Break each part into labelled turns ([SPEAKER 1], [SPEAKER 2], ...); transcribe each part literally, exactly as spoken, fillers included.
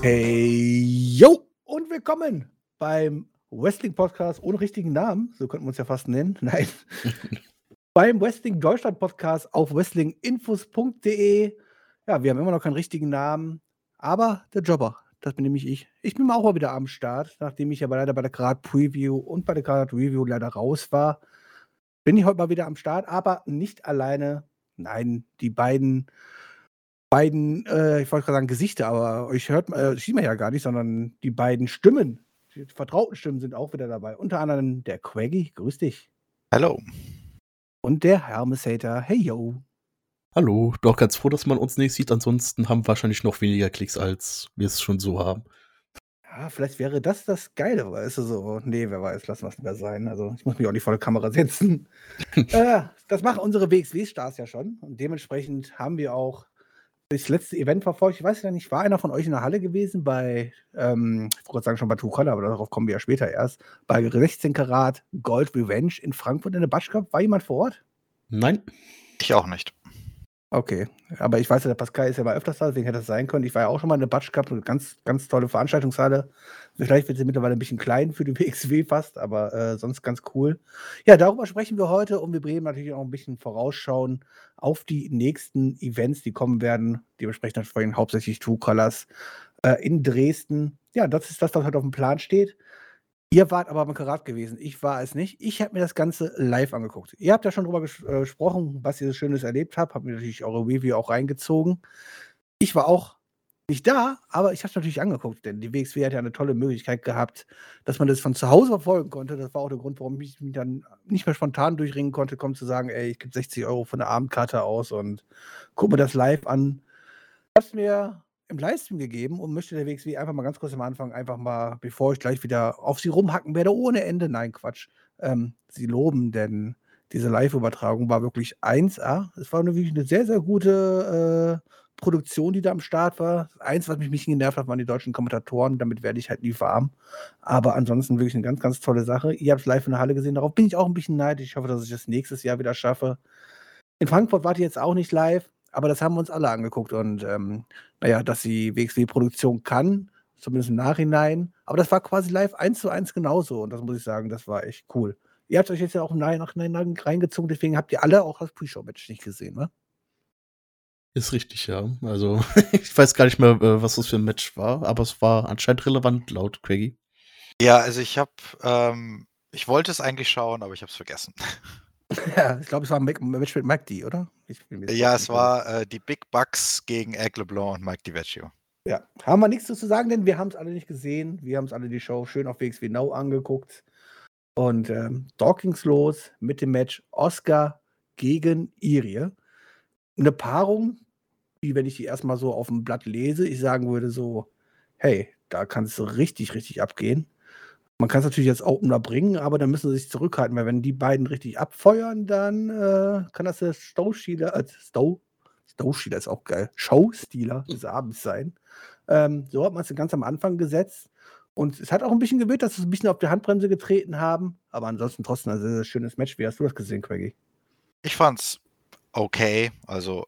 [SPEAKER 1] Hey, yo! Und willkommen beim Wrestling-Podcast ohne richtigen Namen, so könnten wir uns ja fast nennen. Nein. Beim Wrestling-Deutschland-Podcast auf wrestlinginfos punkt de. Ja, wir haben immer noch keinen richtigen Namen, aber der Jobber, das bin nämlich ich. Ich bin mal auch mal wieder am Start, nachdem ich aber leider bei der Card-Preview und bei der Card-Review leider raus war. Bin ich heute mal wieder am Start, aber nicht alleine. Nein, die beiden beiden, äh, ich wollte gerade sagen Gesichter, aber euch hört äh, sieht man ja gar nicht, sondern die beiden Stimmen, die vertrauten Stimmen sind auch wieder dabei. Unter anderem der Quaggy, grüß dich.
[SPEAKER 2] Hallo.
[SPEAKER 1] Und der Hermes-Hater, hey yo.
[SPEAKER 3] Hallo, doch ganz froh, dass man uns nicht sieht, ansonsten haben wir wahrscheinlich noch weniger Klicks, als wir es schon so haben.
[SPEAKER 1] Ja, vielleicht wäre das das Geile, weißt du, so. Nee, wer weiß, lassen wir es lieber sein. Also, ich muss mich auch nicht vor der Kamera setzen. äh, das machen unsere W X W-Stars ja schon und dementsprechend haben wir auch das letzte Event verfolgt. Ich weiß ja nicht, war einer von euch in der Halle gewesen bei, ähm, ich wollte gerade sagen schon bei Two Color, aber darauf kommen wir ja später erst, bei sechzehn Karat Gold Revenge in Frankfurt in der Batsch Cup? War jemand vor Ort?
[SPEAKER 3] Nein.
[SPEAKER 2] Ich auch nicht.
[SPEAKER 1] Okay, aber ich weiß ja, der Pascal ist ja mal öfters da, deswegen hätte das sein können. Ich war ja auch schon mal in der Batsch Cup, eine ganz, ganz tolle Veranstaltungshalle. Vielleicht wird sie mittlerweile ein bisschen klein für die W X W fast, aber äh, sonst ganz cool. Ja, darüber sprechen wir heute und wir werden natürlich auch ein bisschen vorausschauen auf die nächsten Events, die kommen werden. Dementsprechend natürlich hauptsächlich Two Colors äh, in Dresden. Ja, das ist das, was heute auf dem Plan steht. Ihr wart aber am Karat gewesen. Ich war es nicht. Ich habe mir das Ganze live angeguckt. Ihr habt ja schon drüber ges äh, gesprochen, was ihr so Schönes erlebt habt. Habt mir natürlich eure Review auch reingezogen. Ich war auch nicht da, aber ich habe es natürlich angeguckt, denn die W X W hat ja eine tolle Möglichkeit gehabt, dass man das von zu Hause verfolgen konnte. Das war auch der Grund, warum ich mich dann nicht mehr spontan durchringen konnte, kommen zu sagen, ey, ich gebe sechzig Euro von der Abendkarte aus und gucke mir das live an. Ich habe es mir im Livestream gegeben und möchte der W X W einfach mal ganz kurz am Anfang einfach mal, bevor ich gleich wieder auf sie rumhacken werde, ohne Ende, nein, Quatsch, ähm, sie loben, denn diese Live-Übertragung war wirklich eins A. Es war eine, wirklich eine sehr, sehr gute äh, Produktion, die da am Start war. Eins, was mich ein bisschen genervt hat, waren die deutschen Kommentatoren, damit werde ich halt nie warm. Aber ansonsten wirklich eine ganz, ganz tolle Sache. Ihr habt es live in der Halle gesehen, darauf bin ich auch ein bisschen neidisch. Ich hoffe, dass ich das nächstes Jahr wieder schaffe. In Frankfurt wart ihr jetzt auch nicht live, aber das haben wir uns alle angeguckt und ähm, naja, dass die W X W-Produktion kann, zumindest im Nachhinein, aber das war quasi live eins zu eins genauso und das muss ich sagen, das war echt cool. Ihr habt euch jetzt ja auch im Nachhinein reingezogen, deswegen habt ihr alle auch das Pre-Show-Match nicht gesehen, ne?
[SPEAKER 3] Ist richtig, ja. Also, ich weiß gar nicht mehr, äh, was das für ein Match war, aber es war anscheinend relevant, laut Quaggy.
[SPEAKER 2] Ja, also ich habe, ähm, ich wollte es eigentlich schauen, aber ich habe es vergessen.
[SPEAKER 1] Ja, ich glaube, es war ein Match mit Mike D, oder? Ich bin mir jetzt
[SPEAKER 2] Ja,
[SPEAKER 1] auch
[SPEAKER 2] es
[SPEAKER 1] nicht
[SPEAKER 2] war äh, die Big Bucks gegen Egg LeBlanc und Mike DiVecchio.
[SPEAKER 1] Ja, haben wir nichts zu sagen, denn wir haben es alle nicht gesehen. Wir haben es alle die Show schön auf W X W Now angeguckt. Und ähm, dort ging's los mit dem Match Oscar gegen Irie. Eine Paarung, die, wenn ich die erstmal so auf dem Blatt lese, ich sagen würde so, hey, da kann es so richtig, richtig abgehen. Man kann es natürlich als Opener bringen, aber dann müssen sie sich zurückhalten, weil wenn die beiden richtig abfeuern, dann äh, kann das der Stow-Stealer, äh, Stow, Stow-Stealer ist auch geil, Show-Stealer des Abends sein. Ähm, so hat man es ganz am Anfang gesetzt. Und es hat auch ein bisschen gewirkt, dass sie ein bisschen auf die Handbremse getreten haben. Aber ansonsten trotzdem ein sehr, sehr schönes Match. Wie hast du das gesehen, Quaggy?
[SPEAKER 2] Ich fand's okay. Also,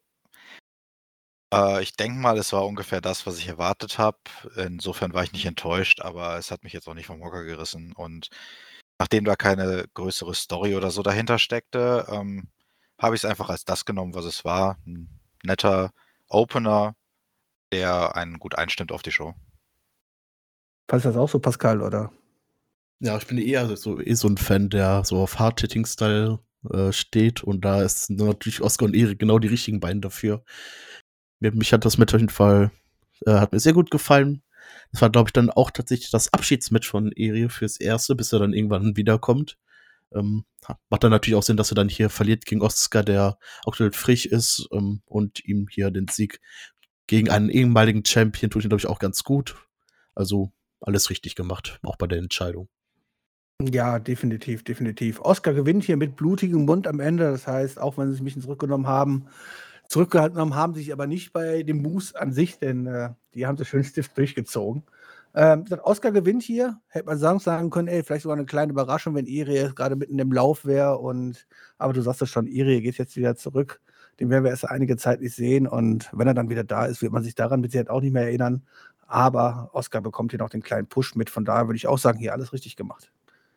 [SPEAKER 2] äh, ich denke mal, es war ungefähr das, was ich erwartet habe. Insofern war ich nicht enttäuscht, aber es hat mich jetzt auch nicht vom Hocker gerissen. Und nachdem da keine größere Story oder so dahinter steckte, ähm, habe ich es einfach als das genommen, was es war. Ein netter Opener, der einen gut einstimmt auf die Show.
[SPEAKER 1] Fandest du das auch so, Pascal, oder?
[SPEAKER 3] Ja, ich bin eher so, eh so ein Fan, der so auf Hard-Hitting-Style äh, steht und da ist natürlich Oscar und Erik genau die richtigen Beine dafür. Mir, mich hat das Match auf jeden Fall, äh, hat mir sehr gut gefallen. Das war, glaube ich, dann auch tatsächlich das Abschiedsmatch von Erie fürs Erste, bis er dann irgendwann wiederkommt. Ähm, macht dann natürlich auch Sinn, dass er dann hier verliert gegen Oscar, der aktuell frisch ist, ähm, und ihm hier den Sieg gegen einen ehemaligen Champion tut ihn, glaube ich, auch ganz gut. Also alles richtig gemacht, auch bei der Entscheidung.
[SPEAKER 1] Ja, definitiv, definitiv. Oscar gewinnt hier mit blutigem Mund am Ende. Das heißt, auch wenn sie sich ein bisschen zurückgenommen haben, zurückgehalten haben sie sich aber nicht bei dem Moves an sich, denn äh, die haben sie schön stift durchgezogen. Ähm, Oscar gewinnt hier. Hätte man sagen, sagen können, ey, vielleicht sogar eine kleine Überraschung, wenn Irie gerade mitten im Lauf wäre. Und aber du sagst es schon, Irie geht jetzt wieder zurück. Den werden wir erst einige Zeit nicht sehen. Und wenn er dann wieder da ist, wird man sich daran mit Sicherheit auch nicht mehr erinnern. aber Oscar bekommt hier noch den kleinen Push mit. Von daher würde ich auch sagen, hier alles richtig gemacht.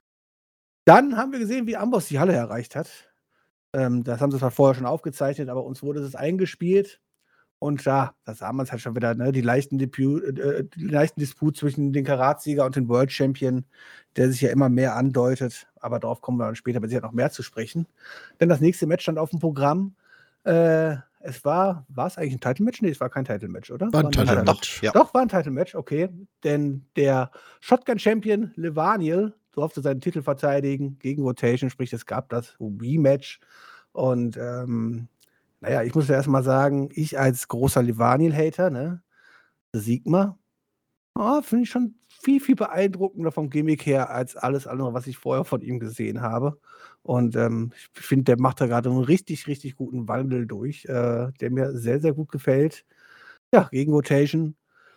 [SPEAKER 1] Dann haben wir gesehen, wie Amboss die Halle erreicht hat. Ähm, das haben sie zwar vorher schon aufgezeichnet, aber uns wurde es eingespielt. Und ja, da sah man es halt schon wieder, ne? Die leichten, Depu äh, die leichten Disput zwischen den Karatsieger und dem World Champion, der sich ja immer mehr andeutet. Aber darauf kommen wir dann später mit Sicherheit noch mehr zu sprechen. Denn das nächste Match stand auf dem Programm. Äh, es war, war es eigentlich ein Title-Match? Nee, es war kein Title-Match, oder?
[SPEAKER 3] War ein
[SPEAKER 1] War
[SPEAKER 3] Title-Match.
[SPEAKER 2] Ja.
[SPEAKER 1] Doch, war ein Title-Match, okay. Denn der Shotgun-Champion Levaniel durfte seinen Titel verteidigen gegen Rotation, sprich, es gab das Rematch. Und ähm, naja, ich muss ja erst mal sagen, ich als großer Levaniel-Hater, ne, Sigma, oh, finde ich schon viel, viel beeindruckender vom Gimmick her als alles andere, was ich vorher von ihm gesehen habe. Und ähm, ich finde, der macht da gerade einen richtig, richtig guten Wandel durch, äh, der mir sehr, sehr gut gefällt. Ja, gegen Rotation,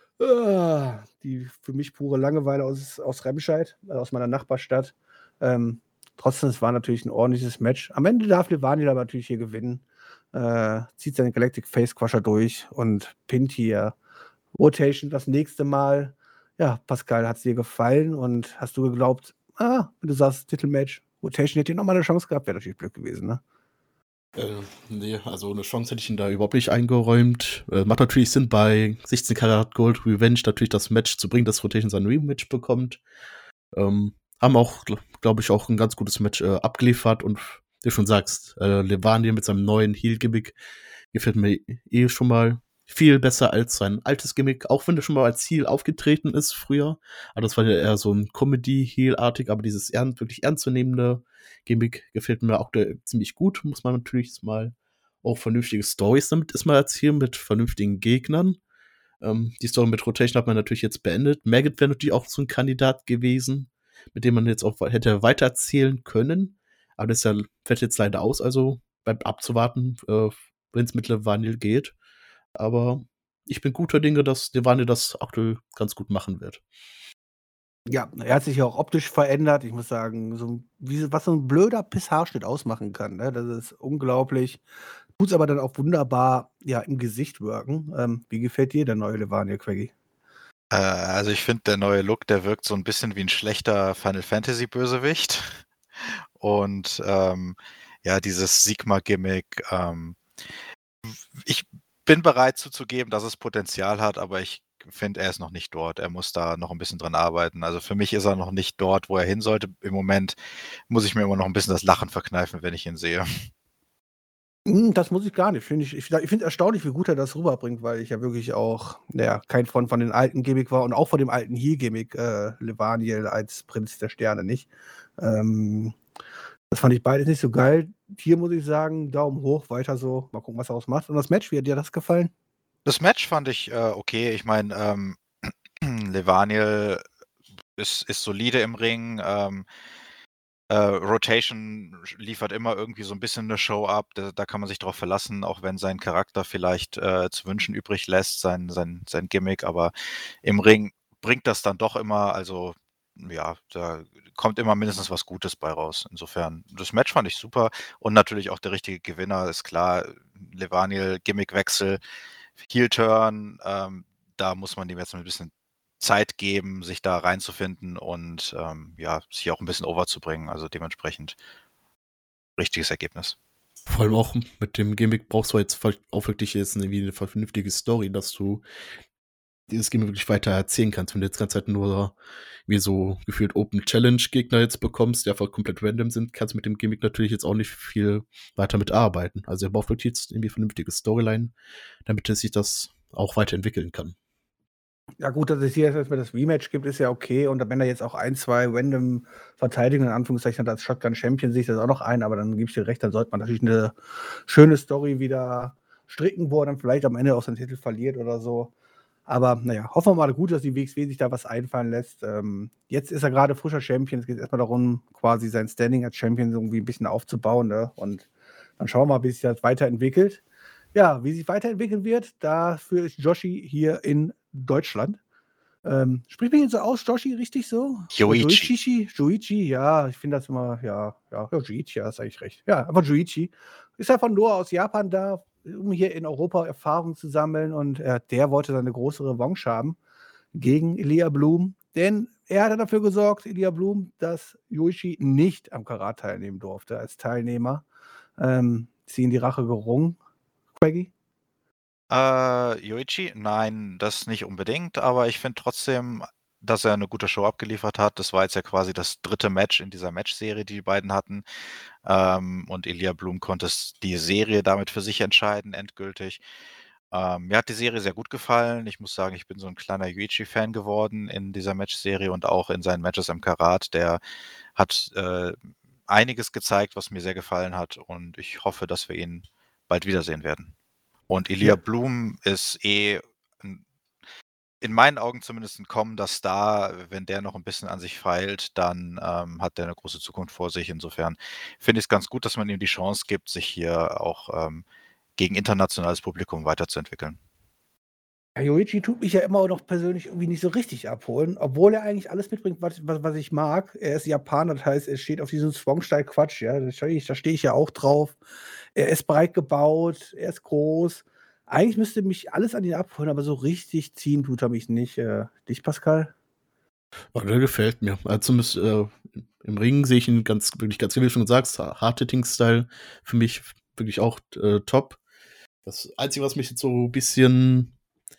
[SPEAKER 1] äh, die für mich pure Langeweile aus, aus Remscheid, äh, aus meiner Nachbarstadt. Ähm, trotzdem, es war natürlich ein ordentliches Match. Am Ende darf Levaniel aber natürlich hier gewinnen. Äh, zieht seinen Galactic Face Crusher durch und pinnt hier Rotation das nächste Mal. Ja, Pascal, hat es dir gefallen und hast du geglaubt, ah, wenn du sagst, Titelmatch, Rotation hätte hier nochmal eine Chance gehabt, wäre natürlich blöd gewesen, ne?
[SPEAKER 3] Äh, nee, also eine Chance hätte ich ihn da überhaupt nicht eingeräumt. Äh, macht natürlich Sinn, bei sechzehn Karat Gold Revenge natürlich das Match zu bringen, dass Rotation sein Rematch bekommt. Ähm, haben auch, glaube ich, auch ein ganz gutes Match äh, abgeliefert und wie du schon sagst, äh, Levaniel mit seinem neuen Heel-Gimmick gefällt mir eh schon mal viel besser als sein altes Gimmick, auch wenn er schon mal als Heel aufgetreten ist früher. Aber das war ja eher so ein Comedy-Heel-artig, aber dieses ernst, wirklich ernstzunehmende Gimmick gefällt mir auch der, ziemlich gut. Muss man natürlich mal auch vernünftige Storys damit ist mal erzählen mit vernünftigen Gegnern. Ähm, die Story mit Rotation hat man natürlich jetzt beendet. Maggot wäre natürlich auch so ein Kandidat gewesen, mit dem man jetzt auch hätte weitererzählen können. Aber das ist ja, fällt jetzt leider aus, also bleibt abzuwarten, äh, wenn es mit Levaniel geht. Aber ich bin guter Dinge, dass Levaniel das aktuell ganz gut machen wird.
[SPEAKER 1] Ja, er hat sich ja auch optisch verändert. Ich muss sagen, so wie, was so ein blöder Pisshaarschnitt ausmachen kann, ne? Das ist unglaublich. Tut's aber dann auch wunderbar, ja, im Gesicht wirken. Ähm, wie gefällt dir der neue Levaniel, Quaggy?
[SPEAKER 2] Äh, also ich finde, der neue Look, der wirkt so ein bisschen wie ein schlechter Final Fantasy Bösewicht. Und ähm, ja, dieses Sigma-Gimmick, ähm, ich bin bereit zuzugeben, dass es Potenzial hat, aber ich finde, er ist noch nicht dort. Er muss da noch ein bisschen dran arbeiten. Also für mich ist er noch nicht dort, wo er hin sollte. Im Moment muss ich mir immer noch ein bisschen das Lachen verkneifen, wenn ich ihn sehe.
[SPEAKER 1] Hm, das muss ich gar nicht. Finde ich ich ich finde erstaunlich, wie gut er das rüberbringt, weil ich ja wirklich auch, ja, kein Freund von den alten Gimmick war und auch von dem alten Heel-Gimmick, äh, Levaniel als Prinz der Sterne nicht. Ähm, das fand ich beides nicht so geil. Hier muss ich sagen, Daumen hoch, weiter so. Mal gucken, was er daraus macht. Und das Match, wie hat dir das gefallen?
[SPEAKER 2] Das Match fand ich äh, okay. Ich meine, ähm, Levaniel ist, ist solide im Ring. Ähm, äh, Rotation liefert immer irgendwie so ein bisschen eine Show ab. Da, da kann man sich drauf verlassen, auch wenn sein Charakter vielleicht äh, zu wünschen übrig lässt, sein, sein, sein Gimmick. Aber im Ring bringt das dann doch immer, also ja, da kommt immer mindestens was Gutes bei raus. Insofern, das Match fand ich super. Und natürlich auch der richtige Gewinner, ist klar. Levaniel, Gimmickwechsel, Heel-Turn, ähm, da muss man dem jetzt ein bisschen Zeit geben, sich da reinzufinden und ähm, ja, sich auch ein bisschen overzubringen. Also dementsprechend richtiges Ergebnis.
[SPEAKER 3] Vor allem auch mit dem Gimmick brauchst du jetzt auch wirklich jetzt eine, eine vernünftige Story, dass du dieses Gimmick wirklich weiter erzählen kannst. Wenn du jetzt die ganze Zeit nur wie so gefühlt Open Challenge Gegner jetzt bekommst, die einfach komplett random sind, kannst du mit dem Gimmick natürlich jetzt auch nicht viel weiter mitarbeiten. Also er braucht wirklich jetzt irgendwie vernünftige Storyline, damit er sich das auch weiterentwickeln kann.
[SPEAKER 1] Ja gut, dass es hier erstmal das Rematch gibt, ist ja okay. Und wenn er jetzt auch ein, zwei random Verteidigungen in Anführungszeichen hat als Shotgun Champion, sehe ich das auch noch ein, aber dann gebe ich dir recht, dann sollte man natürlich eine schöne Story wieder stricken, wo er dann vielleicht am Ende auch seinen Titel verliert oder so. Aber naja, hoffen wir mal gut, dass die W X W sich da was einfallen lässt. Ähm, jetzt ist er gerade frischer Champion. Es geht erstmal darum, quasi sein Standing als Champion irgendwie ein bisschen aufzubauen. Ne? Und dann schauen wir mal, wie sich das weiterentwickelt. Ja, wie sich weiterentwickeln wird, dafür ist Joshi hier in Deutschland. Ähm, spricht man ihn so aus, Joshi, richtig so? Oder
[SPEAKER 2] Yoichi.
[SPEAKER 1] Joichi? Joichi, ja, ich finde das immer, ja, ja, ja, Joichi, ja, ist eigentlich recht. Ja, aber Joichi ist einfach nur aus Japan da, um hier in Europa Erfahrung zu sammeln und äh, der wollte seine große Revanche haben. gegen Ilya Blum, denn er hat dafür gesorgt, Ilya Blum, dass Yuichi nicht am Karat teilnehmen durfte als Teilnehmer. Ähm, sie in die Rache gerungen, Craigie?
[SPEAKER 2] Äh, Yuichi? Nein, das nicht unbedingt, aber ich finde trotzdem, dass er eine gute Show abgeliefert hat. Das war jetzt ja quasi das dritte Match in dieser Matchserie, die die beiden hatten. Ähm, und Ilya Blum konnte es die Serie damit für sich entscheiden, endgültig. Ähm, mir hat die Serie sehr gut gefallen. Ich muss sagen, ich bin so ein kleiner Yuichi-Fan geworden in dieser Matchserie und auch in seinen Matches im Karat. Der hat äh, einiges gezeigt, was mir sehr gefallen hat und ich hoffe, dass wir ihn bald wiedersehen werden. Und Ilya
[SPEAKER 1] Ja.
[SPEAKER 2] Blum ist eh 'n in meinen Augen zumindest 'n kommender Star. Wenn der noch 'n bisschen an sich feilt, dann, ähm, hat der 'ne große Zukunft vor sich. Insofern finde ich's ganz gut, dass man ihm die Chance gibt, sich hier auch, ähm, gegen internationales Publikum weiterzuentwickeln.
[SPEAKER 1] Ja, Yuichi tut mich ja immer noch persönlich irgendwie nicht so richtig abholen, obwohl er eigentlich alles mitbringt, was was was ich mag. Er ist Japaner, das heißt, er steht auf diesen Strong-Style-Quatsch, ja, da stehe ich da stehe ich ja auch drauf. Er ist breit gebaut, er ist groß. Eigentlich müsste mich alles an ihn abholen, aber so richtig ziehen tut er mich nicht. Äh, dich, Pascal?
[SPEAKER 3] Oh, der gefällt mir. Also zumindest äh, im Ring sehe ich ihn ganz, wirklich ganz, wie du schon sagst, Hard-Hitting-Style für mich wirklich auch äh, top. Das Einzige, was mich jetzt so ein bisschen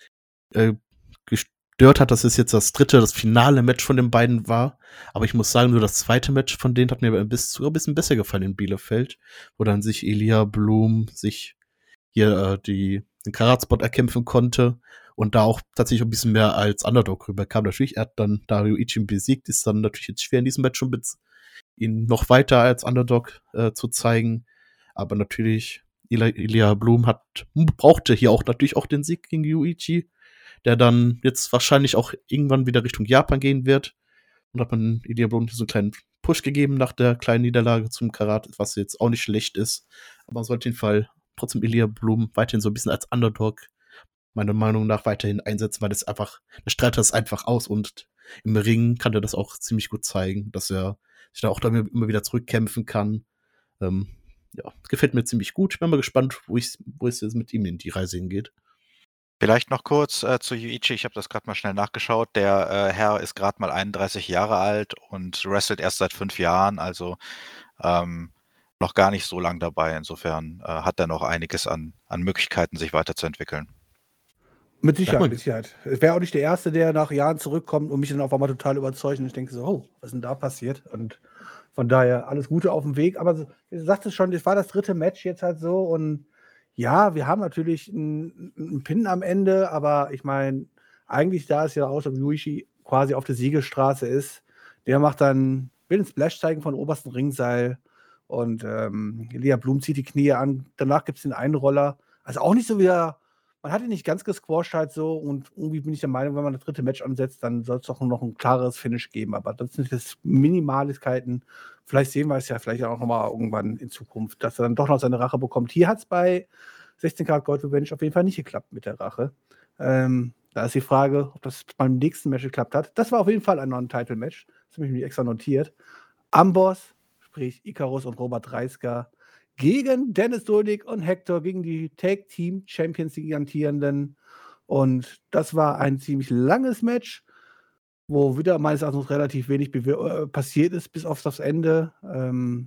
[SPEAKER 3] äh, gestört hat, dass es jetzt das dritte, das finale Match von den beiden war. Aber ich muss sagen, nur das zweite Match von denen hat mir ein bisschen, sogar ein bisschen besser gefallen in Bielefeld, wo dann sich Ilya Blum sich hier äh, die, den Karatspot erkämpfen konnte und da auch tatsächlich ein bisschen mehr als Underdog rüberkam. Natürlich, er hat dann Dario Yuichi besiegt, ist dann natürlich jetzt schwer in diesem Match schon mit, ihn noch weiter als Underdog äh, zu zeigen. Aber natürlich, Ilya, Ilya Blum hat, brauchte hier auch natürlich auch den Sieg gegen Yuichi, der dann jetzt wahrscheinlich auch irgendwann wieder Richtung Japan gehen wird. Und hat man Ilya Blum so einen kleinen Push gegeben nach der kleinen Niederlage zum Karat, was jetzt auch nicht schlecht ist. Aber man sollte auf jeden Fall trotzdem Ilya Blum weiterhin so ein bisschen als Underdog meiner Meinung nach weiterhin einsetzen, weil das einfach, der strahlt das einfach aus und im Ring kann er das auch ziemlich gut zeigen, dass er sich da auch da immer wieder zurückkämpfen kann. Ähm, ja, gefällt mir ziemlich gut. Ich bin mal gespannt, wo ich, wo es jetzt mit ihm in die Reise hingeht.
[SPEAKER 2] Vielleicht noch kurz, äh, zu Yuichi. Ich habe das grad mal schnell nachgeschaut. Der, äh, Herr ist grad mal einunddreißig Jahre alt und wrestelt erst seit fünf Jahren, also, ähm, noch gar nicht so lang dabei. Insofern, äh, hat er noch einiges an an Möglichkeiten, sich weiterzuentwickeln.
[SPEAKER 1] Mit
[SPEAKER 3] Sag
[SPEAKER 1] Sicherheit,
[SPEAKER 3] mal,
[SPEAKER 1] mit Sicherheit. Es wäre auch nicht der Erste, der nach Jahren zurückkommt und mich dann auf einmal total überzeugt und ich denke so: „Oh, was ist denn da passiert?“ Und von daher alles Gute auf dem Weg. Aber so, du sagtest schon, das war das dritte Match jetzt halt so und ja, wir haben natürlich 'n 'n Pin am Ende, aber ich meine, eigentlich sah es ja aus, als ob Yuichi quasi auf der Siegesstraße ist. Der macht dann will 'n Splash zeigen von obersten Ringseil und, ähm, Ilya Blum zieht die Knie an. Danach gibt's den Einroller. Also, auch nicht so wieder man hat ihn nicht ganz gesquasht halt so und irgendwie bin ich der Meinung, wenn man das dritte Match ansetzt, dann soll's doch noch 'n klareres Finish geben. Aber das sind jetzt Minimaligkeiten. Vielleicht sehen wir es ja vielleicht auch noch mal irgendwann in Zukunft, dass er dann doch noch seine Rache bekommt. Hier hat's bei sechzehn Karat Gold Revenge auf jeden Fall nicht geklappt mit der Rache. Ähm, da ist die Frage, ob das beim nächsten Match geklappt hat. Das war auf jeden Fall ein Non-Title-Match. Das habe ich mir extra notiert. Amboss, sprich Icarus und Robert Dreisker gegen Dennis Dodig und Hector, gegen die Tag Team Champions, die Gigantierenden. Und das war ein ziemlich langes Match, wo wieder meines Erachtens relativ wenig bewe äh, passiert ist, bis auf das Ende. Ähm,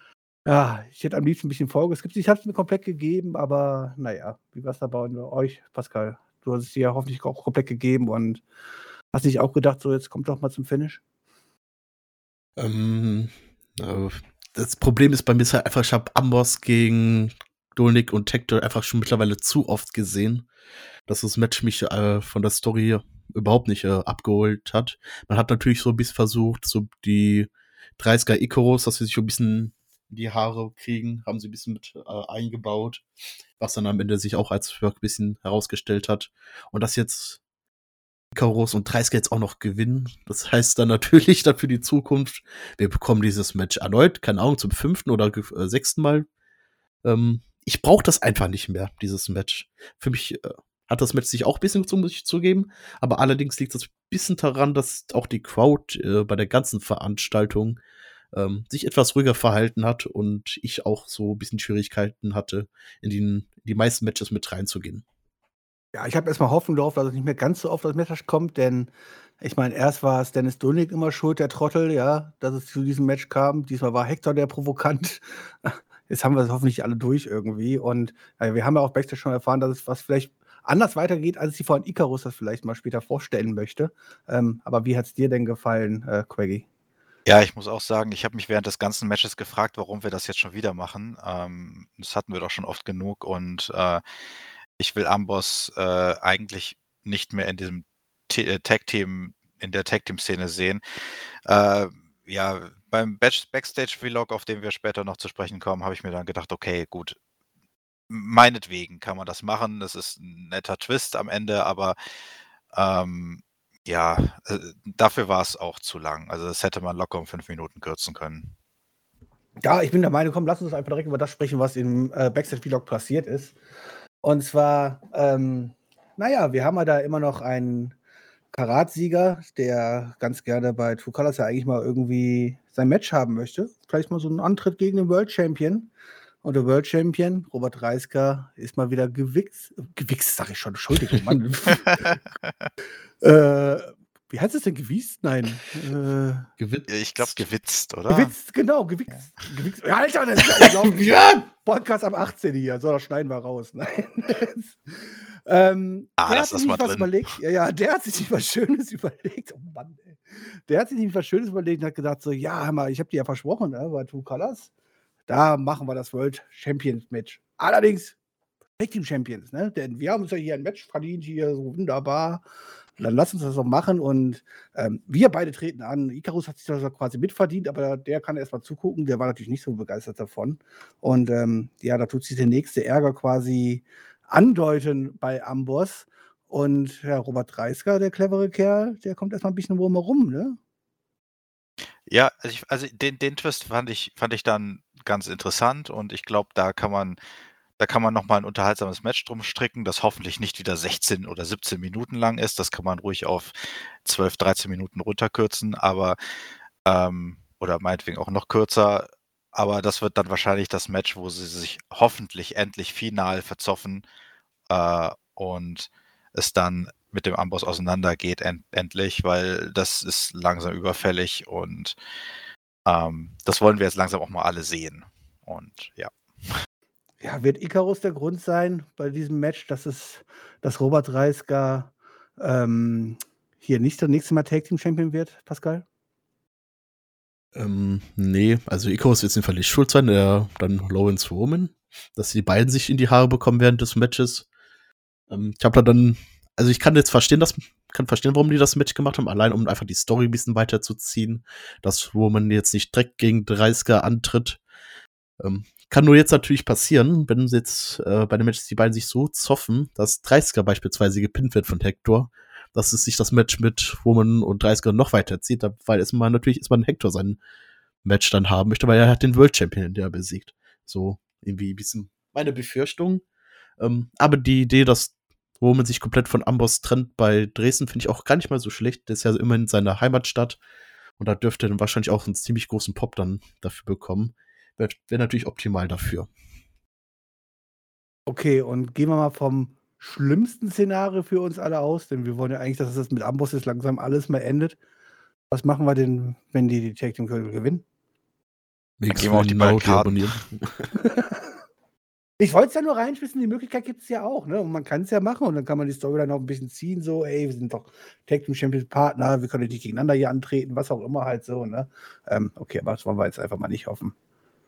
[SPEAKER 1] ja, ich hätte am liebsten ein bisschen Folgeskript. Ich habe es mir komplett gegeben, aber na ja, wie war's da bei euch, Pascal? Du hast es dir ja hoffentlich auch komplett gegeben und hast nicht auch gedacht, so jetzt kommt doch mal zum Finish?
[SPEAKER 3] Ähm, äh, das Problem ist bei mir ist halt einfach, ich habe Amboss gegen Dolnik und Hector einfach schon mittlerweile zu oft gesehen, dass das Match mich äh, von der Story überhaupt nicht äh, abgeholt hat. Man hat natürlich so ein bisschen versucht, so die dreißiger Icarus, dass sie sich so ein bisschen in die Haare kriegen, haben sie ein bisschen mit äh, eingebaut, was dann am Ende sich auch als Work ein bisschen herausgestellt hat. Und das jetzt Icarus und dreißiger jetzt auch noch gewinnen. Das heißt dann natürlich dann für die Zukunft, wir bekommen dieses Match erneut, keine Ahnung, zum fünften oder äh, sechsten Mal. Ähm, ich brauche das einfach nicht mehr, dieses Match. Für mich äh, hat das Match sich auch ein bisschen gezogen, muss ich zugeben. Aber allerdings liegt das ein bisschen daran, dass auch die Crowd äh, bei der ganzen Veranstaltung ähm, sich etwas ruhiger verhalten hat und ich auch so ein bisschen Schwierigkeiten hatte, in die, in die meisten Matches mit reinzugehen.
[SPEAKER 1] Ja, ich habe erstmal Hoffnung darauf, dass es nicht mehr ganz so oft das Match kommt, denn ich meine, erst war es Dennis Dulnik immer schuld, der Trottel, ja, dass es zu diesem Match kam. Diesmal war Hector der Provokant. Jetzt haben wir es hoffentlich alle durch irgendwie. Und äh, wir haben ja auch Backstage schon erfahren, dass es was vielleicht anders weitergeht, als die von Icarus das vielleicht mal später vorstellen möchte. Ähm, aber wie hat es dir denn gefallen, äh, Quaggy?
[SPEAKER 2] Ja, ich muss auch sagen, ich habe mich während des ganzen Matches gefragt, warum wir das jetzt schon wieder machen. Ähm, das hatten wir doch schon oft genug und äh, ich will Amboss äh, eigentlich nicht mehr in diesem T äh, Tag-Team, in der Tag-Team-Szene sehen. Äh, ja, beim Back Backstage-Vlog, auf den wir später noch zu sprechen kommen, habe ich mir dann gedacht, okay, gut, meinetwegen kann man das machen. Das ist ein netter Twist am Ende, aber ähm, ja, äh, dafür war es auch zu lang. Also das hätte man locker um fünf Minuten kürzen können.
[SPEAKER 1] Ja, ich bin der Meinung, komm, lass uns einfach direkt über das sprechen, was im äh, Backstage-Vlog passiert ist. Und zwar, ähm, naja, wir haben ja da immer noch einen Karatsieger, der ganz gerne bei True Colors ja eigentlich mal irgendwie sein Match haben möchte. Vielleicht mal so einen Antritt gegen den World Champion. Und der World Champion, Robert Reisker, ist mal wieder gewichst. Gewichst, sag ich schon, Entschuldigung, Mann. äh, wie heißt es denn? Gewichst? Nein. Äh,
[SPEAKER 3] Gewitzt.
[SPEAKER 2] Ich glaube, gewitzt, oder?
[SPEAKER 1] Gewitzt, genau, gewichst. Gewichst. Ja, Alter, das ist ja unglaublich.
[SPEAKER 3] Ja!
[SPEAKER 1] Podcast am achtzehnten hier, so, das schneiden wir raus. Nein. ähm,
[SPEAKER 2] Ah,
[SPEAKER 1] der
[SPEAKER 2] das
[SPEAKER 1] hat sich
[SPEAKER 2] ist mal
[SPEAKER 1] nämlich was
[SPEAKER 2] drin.
[SPEAKER 1] überlegt. Ja, ja, der hat sich nicht was Schönes überlegt. Oh Mann, ey. Der hat sich nicht was Schönes überlegt und hat gesagt so, ja, hör mal, ich habe dir ja versprochen, ne, bei True Colors, da machen wir das World Champions Match. Allerdings Tag Team Champions, ne? Denn wir haben uns ja hier ein Match verdient, hier so wunderbar. Dann lass uns das doch machen und ähm, wir beide treten an. Icarus hat sich das quasi mitverdient, aber der kann erst mal zugucken. Der war natürlich nicht so begeistert davon. Und ähm, ja, da tut sich der nächste Ärger quasi andeuten bei Amboss. Und ja, Robert Reisker, der clevere Kerl, der kommt erstmal ein bisschen rum herum, ne?
[SPEAKER 2] Ja, also, ich, also den, den Twist fand ich, fand ich dann ganz interessant und ich glaube, da kann man, da kann man nochmal ein unterhaltsames Match drum stricken, das hoffentlich nicht wieder sechzehn oder siebzehn Minuten lang ist. Das kann man ruhig auf zwölf, dreizehn Minuten runterkürzen, aber ähm, oder meinetwegen auch noch kürzer. Aber das wird dann wahrscheinlich das Match, wo sie sich hoffentlich endlich final verzoffen äh, und es dann mit dem Amboss auseinandergeht end endlich, weil das ist langsam überfällig und ähm, das wollen wir jetzt langsam auch mal alle sehen. Und ja.
[SPEAKER 1] Ja, wird Icarus der Grund sein bei diesem Match, dass es, dass Robert Reisker ähm, hier nicht das nächste Mal Tag Team Champion wird, Pascal?
[SPEAKER 3] Ähm, nee, also Icarus wird auf jeden Fall nicht schuld sein, der dann Lawrence Roman, dass die beiden sich in die Haare bekommen während des Matches. Ähm, ich habe da dann, also ich kann jetzt verstehen, dass, kann verstehen, warum die das Match gemacht haben, allein um einfach die Story ein bisschen weiterzuziehen, dass Roman jetzt nicht direkt gegen Reisker antritt. Ähm, kann nur jetzt natürlich passieren, wenn jetzt äh, bei den Matches die beiden sich so zoffen, dass Reisker beispielsweise gepinnt wird von Hector, dass es sich das Match mit Roman und Reisker noch weiterzieht, weil es mal natürlich ist man Hector sein Match dann haben möchte, weil er hat den World Champion, der er besiegt. So irgendwie ein bisschen meine Befürchtung. Ähm, aber die Idee, dass Roman sich komplett von Amboss trennt bei Dresden, finde ich auch gar nicht mal so schlecht. Das ist ja immerhin seine Heimatstadt und da dürfte er dann wahrscheinlich auch einen ziemlich großen Pop dann dafür bekommen. Wäre wär natürlich optimal dafür.
[SPEAKER 1] Okay, und gehen wir mal vom schlimmsten Szenario für uns alle aus, denn wir wollen ja eigentlich, dass das mit Amboss jetzt langsam alles mal endet. Was machen wir denn, wenn die die Tag Team Titel gewinnen?
[SPEAKER 3] Mix
[SPEAKER 2] gehen wir auf die
[SPEAKER 3] genau
[SPEAKER 2] Barrikaden.
[SPEAKER 3] abonnieren.
[SPEAKER 1] Ich wollte es ja nur reinschmissen, die Möglichkeit gibt es ja auch, ne? Und man kann es ja machen und dann kann man die Story dann noch ein bisschen ziehen, so, ey, wir sind doch Tag Team Champions Partner, wir können nicht gegeneinander hier antreten, was auch immer halt so, ne? Ähm, okay, aber das wollen wir jetzt einfach mal nicht hoffen.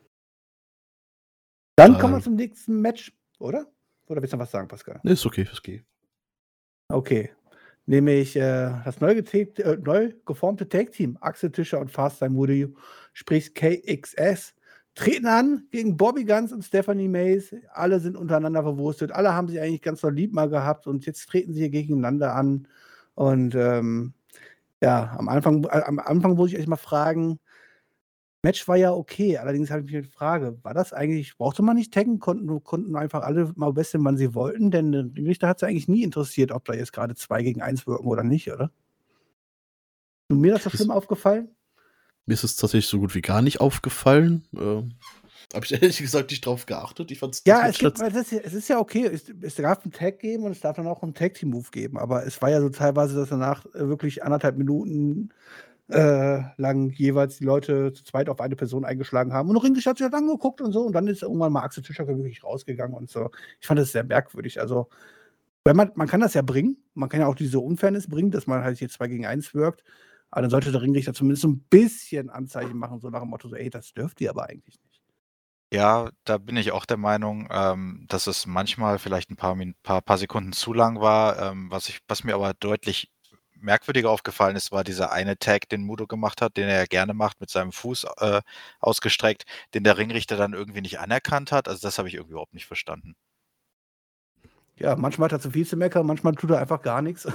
[SPEAKER 1] Dann kommen wir
[SPEAKER 3] Ähm.
[SPEAKER 1] zum nächsten Match, oder? Oder willst du noch was sagen, Pascal?
[SPEAKER 3] Nee, ist okay, ist okay.
[SPEAKER 1] Okay. Nämlich äh, das neu, getaped, äh, neu geformte Tag-Team Axel Tischer und Fast Time Mudio, sprich K X S, treten an gegen Bobby Guns und Stephanie Mays. Alle sind untereinander verwurstet. Alle haben sich eigentlich ganz doll lieb mal gehabt und jetzt treten sie hier gegeneinander an. Und ähm, ja, am Anfang, äh, am Anfang muss ich euch mal fragen, Match war ja okay, allerdings habe ich mich eine Frage, war das eigentlich, brauchte man nicht taggen, konnten, konnten einfach alle mal wresteln, wann sie wollten, denn äh, die Richter hat es eigentlich nie interessiert, ob da jetzt gerade zwei gegen eins wirken oder nicht, oder? Ist mir das so
[SPEAKER 3] Das-
[SPEAKER 1] schlimm aufgefallen?
[SPEAKER 3] Mir ist es tatsächlich so gut wie gar nicht aufgefallen. Ähm, Habe ich ehrlich gesagt nicht drauf geachtet. Ich fand das
[SPEAKER 1] Ja, es
[SPEAKER 3] Match
[SPEAKER 1] gibt
[SPEAKER 3] letzt
[SPEAKER 1] es ist ja es ist ja okay. Es es darf 'n Tag geben und es darf dann auch 'n Tag-Team-Move geben, aber es war ja so teilweise, dass danach, äh, wirklich anderthalb Minuten, äh, lang jeweils die Leute zu zweit auf eine Person eingeschlagen haben und der Ringrichter hat sich das angeguckt und so und dann ist irgendwann mal Axel Tischer wirklich rausgegangen und so. Ich fand das sehr merkwürdig. Also, wenn man man kann das ja bringen. Man kann ja auch diese Unfairness bringen, dass man halt hier zwei gegen eins wirkt, aber dann sollte der Ringrichter zumindest so 'n bisschen Anzeichen machen, so nach dem Motto so: „Ey, das dürft ihr aber eigentlich nicht.“
[SPEAKER 2] Ja, da bin ich auch der Meinung, ähm, dass es manchmal vielleicht 'n paar Min paar paar Sekunden zu lang war. Ähm, was ich was mir aber deutlich merkwürdiger aufgefallen ist, war dieser eine Tag, den Muto gemacht hat, den er ja gerne macht mit seinem Fuß, äh, ausgestreckt, den der Ringrichter dann irgendwie nicht anerkannt hat. Also, das habe ich irgendwie überhaupt nicht verstanden.
[SPEAKER 1] Ja, manchmal hat er zu viel zu meckern, manchmal tut er einfach gar nix.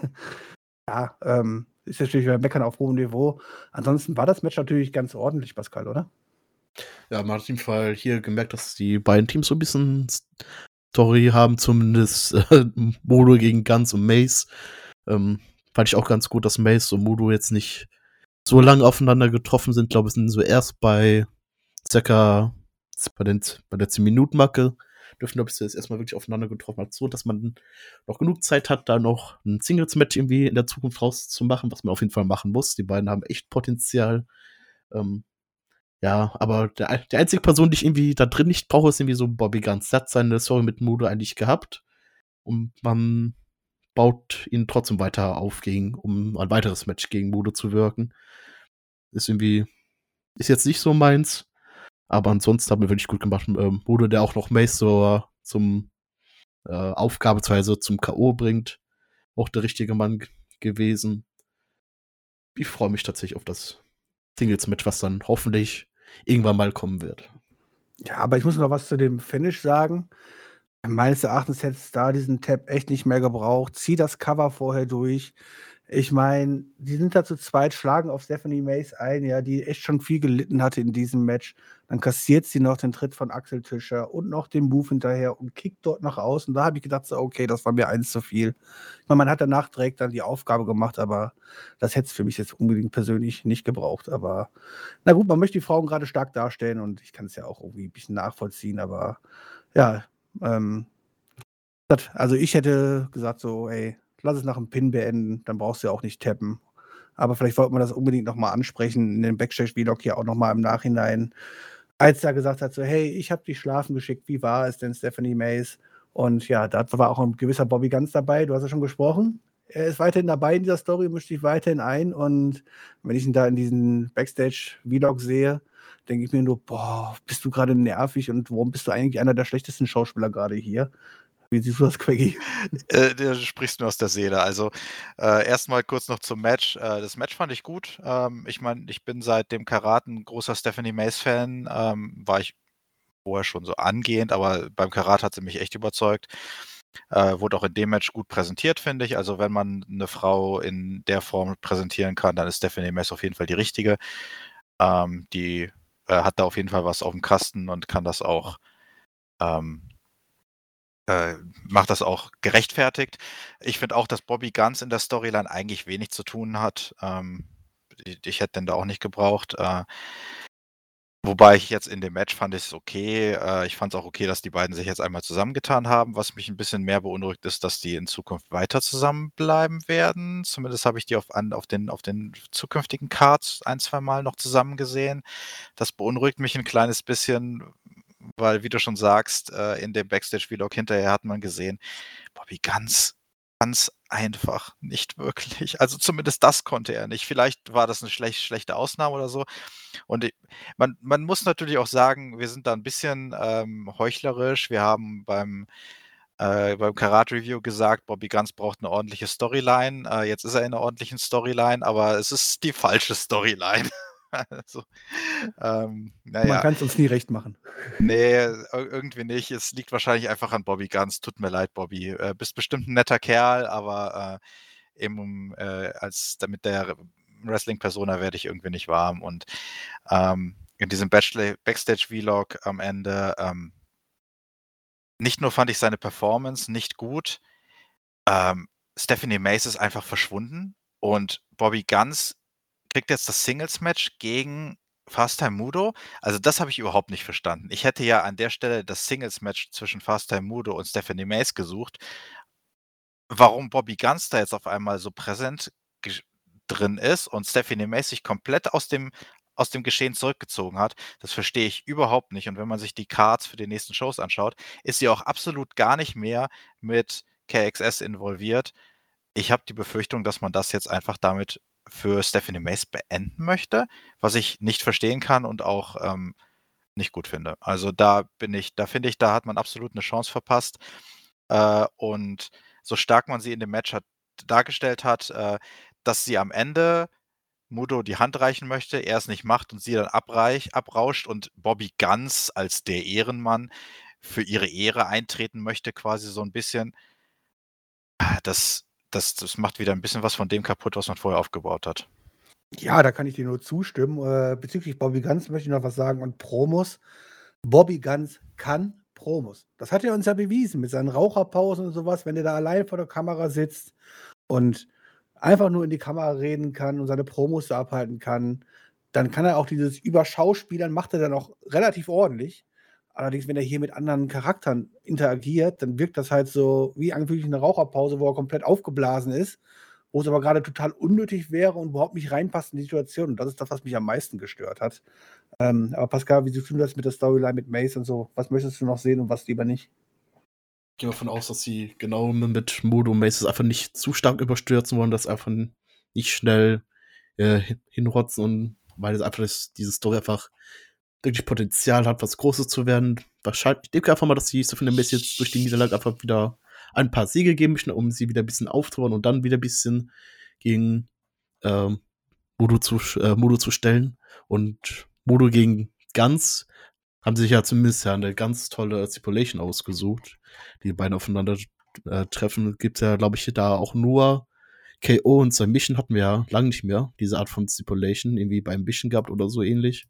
[SPEAKER 1] Ja, ähm, ist natürlich wieder Meckern auf hohem Niveau. Ansonsten war das Match natürlich ganz ordentlich, Pascal, oder?
[SPEAKER 3] Ja, man hat auf jeden Fall hier gemerkt, dass die beiden Teams so 'n bisschen Story haben, zumindest, äh, Muto gegen Guns und Mace. Ähm, fand ich auch ganz gut, dass Mace und Muto jetzt nicht so lange aufeinander getroffen sind. Glaube, es sind so erst bei circa bei den bei der zehn-Minuten-Marke dürfen, glaube ich, jetzt erst mal wirklich aufeinander getroffen hat, so dass man noch genug Zeit hat, da noch 'n Singles-Match irgendwie in der Zukunft rauszumachen, was man auf jeden Fall machen muss. Die beiden haben echt Potenzial. Ähm, ja, aber der ei die einzige Person, die ich irgendwie da drin nicht brauche, ist irgendwie so Bobby Guns. Der hat seine Story mit Muto eigentlich gehabt und man baut ihn trotzdem weiter auf gegen um ein weiteres Match gegen Muto zu wirken. Ist irgendwie ist jetzt nicht so meins, aber ansonsten hat mir wirklich gut gemacht. Ähm, Muto, der auch noch Mace so zum äh, Aufgabe beziehungsweise zum K O bringt, auch der richtige Mann g gewesen. Ich freue mich tatsächlich auf das Singles-Match, was dann hoffentlich irgendwann mal kommen wird.
[SPEAKER 1] Ja, aber ich muss noch was zu dem Finish sagen. Meines Erachtens hätt's da diesen Tap echt nicht mehr gebraucht. Zieh das Cover vorher durch. Ich meine, die sind da zu zweit, schlagen auf Stephanie Mace ein, ja, die echt schon viel gelitten hatte in diesem Match. Dann kassiert sie noch den Tritt von Axel Tischer und noch den Move hinterher und kickt dort nach außen. Da habe ich gedacht so: „Okay, das war mir eins zu viel.“ Ich meine, man hat danach direkt dann die Aufgabe gemacht, aber das hätte es für mich jetzt unbedingt persönlich nicht gebraucht. Aber na gut, man möchte die Frauen grade stark darstellen und ich kann's ja auch irgendwie 'n bisschen nachvollziehen, aber ja, ähm, das also, ich hätte gesagt so: „Ey, lass es nach 'm Pin beenden, dann brauchst du ja auch nicht tappen.“ Aber vielleicht wollte man das unbedingt noch mal ansprechen in dem Backstage-Vlog hier auch noch mal im Nachhinein, als er gesagt hat so: „Hey, ich habe dich schlafen geschickt. Wie war es denn, Stephanie Mace?“ Und ja, da war auch 'n gewisser Bobby Guns dabei. Du hast ja schon gesprochen. Er ist weiterhin dabei in dieser Story, mischt sich weiterhin ein und wenn ich ihn da in diesen Backstage-Vlog sehe, denke ich mir nur: „Boah, bist du grade nervig und warum bist du eigentlich einer der schlechtesten Schauspieler grade hier?“ Wie siehst du das, Queggy?
[SPEAKER 2] Äh, du sprichst mir aus der Seele. Also, äh, erst mal kurz noch zum Match. Äh, das Match fand ich gut. Ähm, ich meine, ich bin seit dem Karat 'n großer Stephanie Mace-Fan, ähm, war ich vorher schon so angehend, aber beim Karat hat sie mich echt überzeugt. Äh, wurde auch in dem Match gut präsentiert, finde ich. Also, wenn man 'ne Frau in der Form präsentieren kann, dann ist Stephanie Mace auf jeden Fall die Richtige. Ähm, die, äh, hat da auf jeden Fall was aufm Kasten und kann das auch, ähm äh, macht das auch gerechtfertigt. Ich finde auch, dass Bobby Guns in der Storyline eigentlich wenig zu tun hat. Ähm, i ich hätte den da auch nicht gebraucht. Äh wobei ich jetzt in dem Match fand ich's okay. Äh, ich fand's auch okay, dass die beiden sich jetzt einmal zusammengetan haben. Was mich 'n bisschen mehr beunruhigt, ist, dass die in Zukunft weiter zusammenbleiben werden. Zumindest habe ich die auf an auf den auf den zukünftigen Cards ein, zweimal noch zusammen gesehen. Das beunruhigt mich 'n kleines bisschen, weil, wie du schon sagst, äh, in dem Backstage-Vlog hinterher hat man gesehen, Bobby Guns kann's einfach nicht wirklich. Also, zumindest das konnte er nicht. Vielleicht war das 'ne schlech schlechte Ausnahme oder so. Und i man man muss natürlich auch sagen, wir sind da 'n bisschen, ähm, heuchlerisch. Wir haben beim äh, beim Karat-Review gesagt, Bobby Guns braucht 'ne ordentliche Storyline. Äh, jetzt ist er in 'ner ordentlichen Storyline, aber es ist die falsche Storyline. Also, ähm, na
[SPEAKER 1] Man
[SPEAKER 2] ja.
[SPEAKER 1] kann's uns nie recht machen.
[SPEAKER 2] Ne, ir irgendwie nicht. Es liegt wahrscheinlich einfach an Bobby Guns. Tut mir leid, Bobby. Äh, bist bestimmt 'n netter Kerl, aber, äh, im äh, als da mit der Wrestling-Persona werde ich irgendwie nicht warm und, ähm, in diesem Bachle Backstage-Vlog am Ende, ähm nicht nur fand ich seine Performance nicht gut, ähm, Stephanie Mace ist einfach verschwunden und Bobby Guns kriegt jetzt das Singles-Match gegen Fast-Time Mudo, also das habe ich überhaupt nicht verstanden. Ich hätte ja an der Stelle das Singles-Match zwischen Fast-Time Mudo und Stephanie Mace gesucht. Warum Bobby Guns da jetzt auf einmal so präsent gesch drin ist und Stephanie Mace sich komplett aus dem aus dem Geschehen zurückgezogen hat, das verstehe ich überhaupt nicht. Und wenn man sich die Cards für die nächsten Shows anschaut, ist sie auch absolut gar nicht mehr mit K X S involviert. Ich habe die Befürchtung, dass man das jetzt einfach damit für Stephanie Mace beenden möchte, was ich nicht verstehen kann und auch, ähm, nicht gut finde. Also, da bin ich da finde ich, da hat man absolut 'ne Chance verpasst. Äh, und so stark man sie in dem Match hat dargestellt hat, äh, dass sie am Ende Mudo die Hand reichen möchte, er es nicht macht und sie dann abreich abrauscht und Bobby Guns als der Ehrenmann für ihre Ehre eintreten möchte quasi so 'n bisschen. Ah, das das das macht wieder 'n bisschen was von dem kaputt, was man vorher aufgebaut hat.
[SPEAKER 1] Ja, da kann ich dir nur zustimmen. Äh, bezüglich Bobby Guns möchte ich noch was sagen und Promos. Bobby Guns kann Promos. Das hat er uns ja bewiesen mit seinen Raucherpausen und so was, wenn er da allein vor der Kamera sitzt und einfach nur in die Kamera reden kann und seine Promos da abhalten kann, dann kann er auch dieses Überschauspielern macht er dann auch relativ ordentlich. Allerdings, wenn er hier mit anderen Charakteren interagiert, dann wirkt das halt so wie an wirklich 'ne Raucherpause, wo er komplett aufgeblasen ist, wo's aber grade total unnötig wäre und überhaupt nicht reinpasst in die Situation. Und das ist das, was mich am meisten gestört hat. Ähm, aber Pascal, wie siehst du das mit der Storyline mit Mace und so? Was möchtest du noch sehen und was lieber nicht?
[SPEAKER 3] Ich gehe davon aus, dass sie genau mi mit Mudo und Mace es einfach nicht zu stark überstürzen wollen, dass einfach n nicht schnell, äh, hin hinrotzen und weil es einfach das diese Story einfach wirklich Potenzial hat, was Großes zu werden. Wahrscheinlich ich denke einfach mal, dass die Stephanie Mace jetzt durch die Niederlage einfach wieder ein paar Siege geben möchten, um sie wieder bisschen aufzubauen und dann wieder bisschen gegen, ähm, Mudo zu sch äh, Mudo zu stellen. Und Mudo gegen Guns haben sich ja zumindest ja 'ne ganz tolle Stipulation ausgesucht. Die beiden aufeinander, äh, treffen. Gibt's ja, glaube ich, da auch nur K O und Submission hatten wir ja lang nicht mehr, diese Art von Stipulation, irgendwie beim Mission gehabt oder so ähnlich.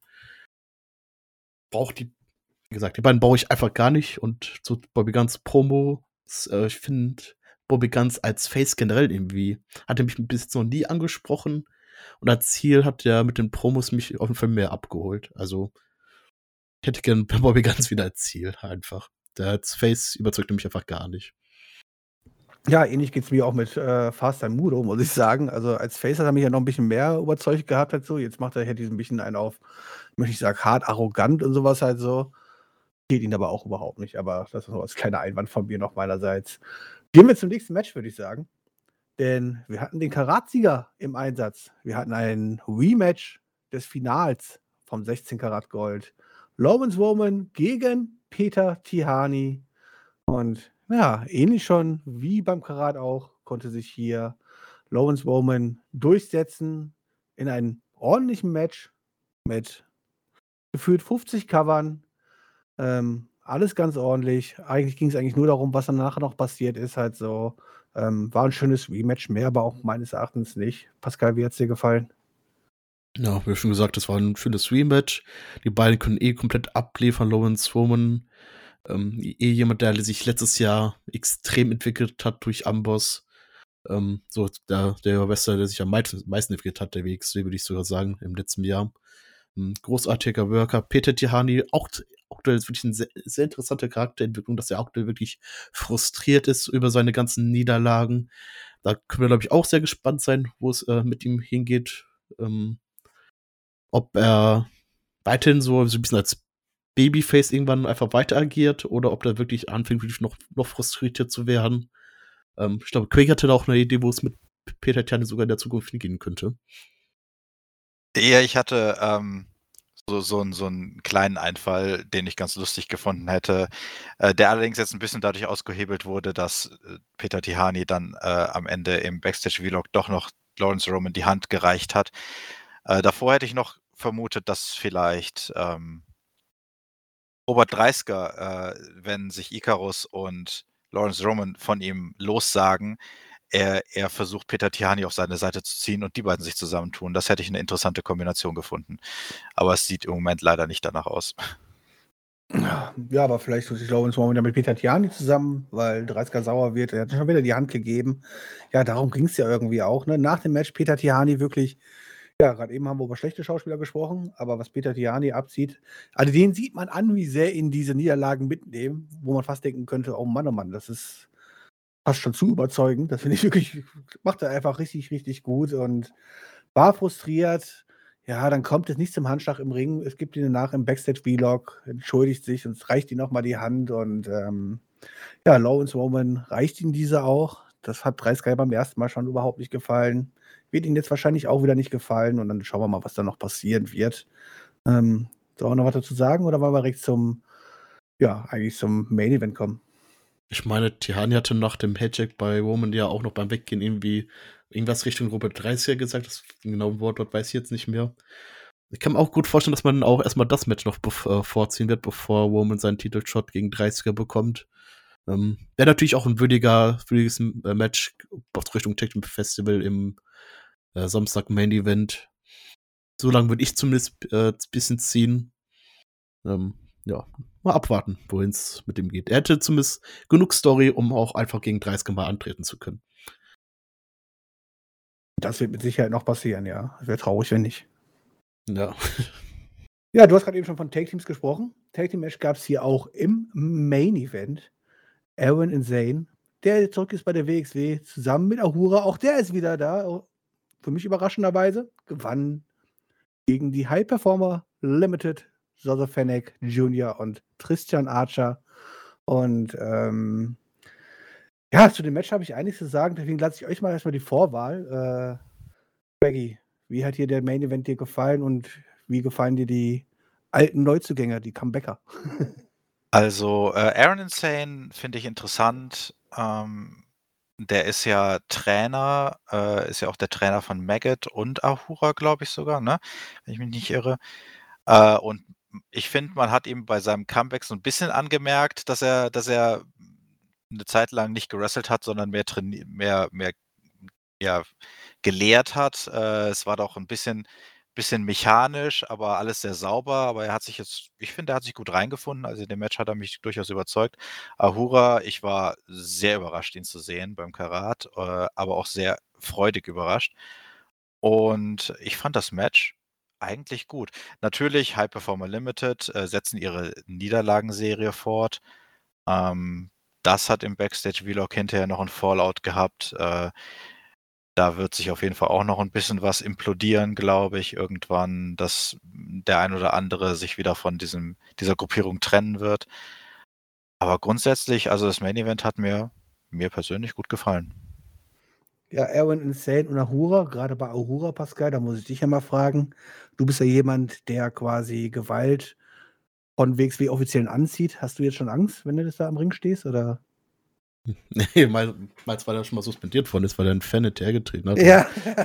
[SPEAKER 3] Brauche die wie gesagt, die beiden brauche ich einfach gar nicht und zu Bobby Guns Promos, äh, ich finde Bobby Guns als Face generell irgendwie hat er mich bis jetzt noch nie angesprochen und als Ziel hat er mit den Promos mich auf jeden Fall mehr abgeholt. Also ich hätte gern P Bobby Guns wieder als Ziel einfach. Der als Face überzeugt er mich einfach gar nicht.
[SPEAKER 1] Ja, ähnlich geht's mir auch mit, äh, Fast-Time Mudo, muss ich sagen. Also, als Face hat er mich ja noch 'n bisschen mehr überzeugt gehabt halt so. Jetzt macht er hier diesen bisschen einen auf, möchte ich sagen, hart arrogant und so was halt so. Geht ihn aber auch überhaupt nicht, aber das nur als kleiner Einwand von mir noch meinerseits. Gehen wir zum nächsten Match, würde ich sagen. Denn wir hatten den Karatsieger im Einsatz. Wir hatten ein Rematch des Finals vom sechzehn Karat Gold. Lawrence Roman gegen Peter Tihanyi. Und ja, ähnlich schon wie beim Karat auch, konnte sich hier Lawrence Roman durchsetzen in einem ordentlichen Match mit gefühlt fünfzig Covern. Ähm, alles ganz ordentlich. Eigentlich ging's eigentlich nur darum, was dann nachher noch passiert ist halt so. Ähm, war 'n schönes Rematch, mehr aber auch meines Erachtens nicht. Pascal, wie hat's dir gefallen?
[SPEAKER 3] Ja, wie schon gesagt, das war 'n schönes Rematch. Die beiden können eh komplett abliefern. Lawrence Roman, ähm, eh jemand, der sich letztes Jahr extrem entwickelt hat durch Amboss. Ähm, so der der Wrestler, der sich am meit meisten entwickelt hat, der W X W, würde ich sogar sagen, im letzten Jahr. 'N großartiger Worker. Peter Tihanyi, auch t aktuell ist wirklich 'n sehr sehr interessante Charakterentwicklung, dass er aktuell wirklich frustriert ist über seine ganzen Niederlagen. Da können wir, glaube ich, auch sehr gespannt sein, wo es, äh, mit ihm hingeht. Ähm ob er weiterhin so so 'n bisschen als Babyface irgendwann einfach weiter agiert oder ob der wirklich anfängt, wirklich noch noch frustrierter zu werden. Ähm, ich glaube, Craig hatte da auch 'ne Idee, wo es mit P Peter Tihanyi sogar in der Zukunft hingehen könnte.
[SPEAKER 2] Ja, ich hatte, ähm, so so 'n so 'n kleinen Einfall, den ich ganz lustig gefunden hätte, äh, der allerdings jetzt 'n bisschen dadurch ausgehebelt wurde, dass, äh, Peter Tihanyi dann, äh, am Ende im Backstage-Vlog doch noch Lawrence Roman die Hand gereicht hat. Äh, davor hätte ich noch vermutet, dass vielleicht, ähm Robert Dreisker, äh, wenn sich Icarus und Lawrence Roman von ihm lossagen, er er versucht, Peter Tihanyi auf seine Seite zu ziehen und die beiden sich zusammentun. Das hätte ich 'ne interessante Kombination gefunden. Aber es sieht im Moment leider nicht danach aus.
[SPEAKER 1] Ja, aber vielleicht tut sich Lawrence Roman ja mit Peter Tihanyi zusammen, weil Dreisker sauer wird. Er hat schon wieder die Hand gegeben. Ja, darum ging's ja irgendwie auch, ne? Nach dem Match Peter Tihanyi wirklich Ja, gerade eben haben wir über schlechte Schauspieler gesprochen, aber was Peter Tiani abzieht, also den sieht man an, wie sehr ihn diese Niederlagen mitnehmen, wo man fast denken könnte, oh Mann, oh Mann, das ist fast schon zu überzeugend. Das finde ich wirklich, macht er einfach richtig, richtig gut und war frustriert. Ja, dann kommt es nicht zum Handschlag im Ring. Es gibt ihn danach im Backstage-Vlog, entschuldigt sich und reicht ihm nochmal die Hand und ähm, ja, Lawrence Roman reicht ihm diese auch. Das hat Dreisky beim ersten Mal schon überhaupt nicht gefallen. Wird ihm jetzt wahrscheinlich auch wieder nicht gefallen und dann schauen wir mal, was da noch passieren wird. Ähm, soll wir noch was dazu sagen oder wollen wir direkt zum, ja, eigentlich zum Main Event kommen?
[SPEAKER 3] Ich meine, Tiani hatte nach dem Headcheck bei Roman ja auch noch beim Weggehen irgendwie irgendwas Richtung Robert dreißiger gesagt. Das genaue Wortlaut weiß ich jetzt nicht mehr. Ich kann mir auch gut vorstellen, dass man auch erstmal das Match noch bev- äh, vorziehen wird, bevor Roman seinen Titelshot gegen dreißiger bekommt. Ähm, Wäre natürlich auch ein würdiger, würdiges äh, Match auf Richtung Tag Team Festival im äh, Samstag Main Event. So lange würde ich zumindest äh, ein bisschen ziehen. Ähm, ja, mal abwarten, wohin es mit dem geht. Er hätte zumindest genug Story, um auch einfach gegen dreißiger mal antreten zu können.
[SPEAKER 1] Das wird mit Sicherheit noch passieren, ja. Wäre traurig, wenn nicht.
[SPEAKER 3] Ja.
[SPEAKER 1] Ja, du hast gerade eben schon von Tag Teams gesprochen. Tag Team Match gab es hier auch im Main Event. Aaron Insane, der zurück ist bei der W X W, zusammen mit Ahura, auch der ist wieder da. Für mich überraschenderweise gewann gegen die High Performer Limited, Zozo Fennec Junior und Christian Archer. Und ähm, ja, zu dem Match habe ich einiges zu sagen, deswegen lasse ich euch mal erstmal die Vorwahl. Äh, Maggie, wie hat dir der Main Event dir gefallen und wie gefallen dir die alten Neuzugänger, die Comebacker?
[SPEAKER 2] Also, äh, Aaron Insane finde ich interessant. Ähm, der ist ja Trainer, äh, ist ja auch der Trainer von Maggot und Ahura, glaube ich sogar, ne? Wenn ich mich nicht irre. Äh, und ich finde, man hat ihm bei seinem Comeback so ein bisschen angemerkt, dass er, dass er eine Zeit lang nicht gewrestelt hat, sondern mehr traini mehr, mehr ja, gelehrt hat. Äh, es war doch ein bisschen, bisschen mechanisch, aber alles sehr sauber. Aber er hat sich jetzt, ich finde, er hat sich gut reingefunden. Also in dem Match hat er mich durchaus überzeugt. Ahura, ich war sehr überrascht, ihn zu sehen beim Karat, äh, aber auch sehr freudig überrascht. Und ich fand das Match eigentlich gut. Natürlich, High Performer Limited äh, setzen ihre Niederlagenserie fort. Ähm, das hat im Backstage-Vlog hinterher noch ein Fallout gehabt. Äh, da wird sich auf jeden Fall auch noch ein bisschen was implodieren, glaube ich, irgendwann, dass der ein oder andere sich wieder von diesem dieser Gruppierung trennen wird. Aber grundsätzlich, also das Main Event hat mir mir persönlich gut gefallen.
[SPEAKER 1] Ja, Aaron Insane und Ahura, gerade bei Ahura, Pascal, da muss ich dich ja mal fragen. Du bist ja jemand, der quasi Gewalt von W X W-Offiziellen anzieht. Hast du jetzt schon Angst, wenn du das da am Ring stehst? Oder?
[SPEAKER 3] Nee, meins war ja schon mal suspendiert worden ist, weil er einen Fan hinterhergetreten hat.
[SPEAKER 1] Ja.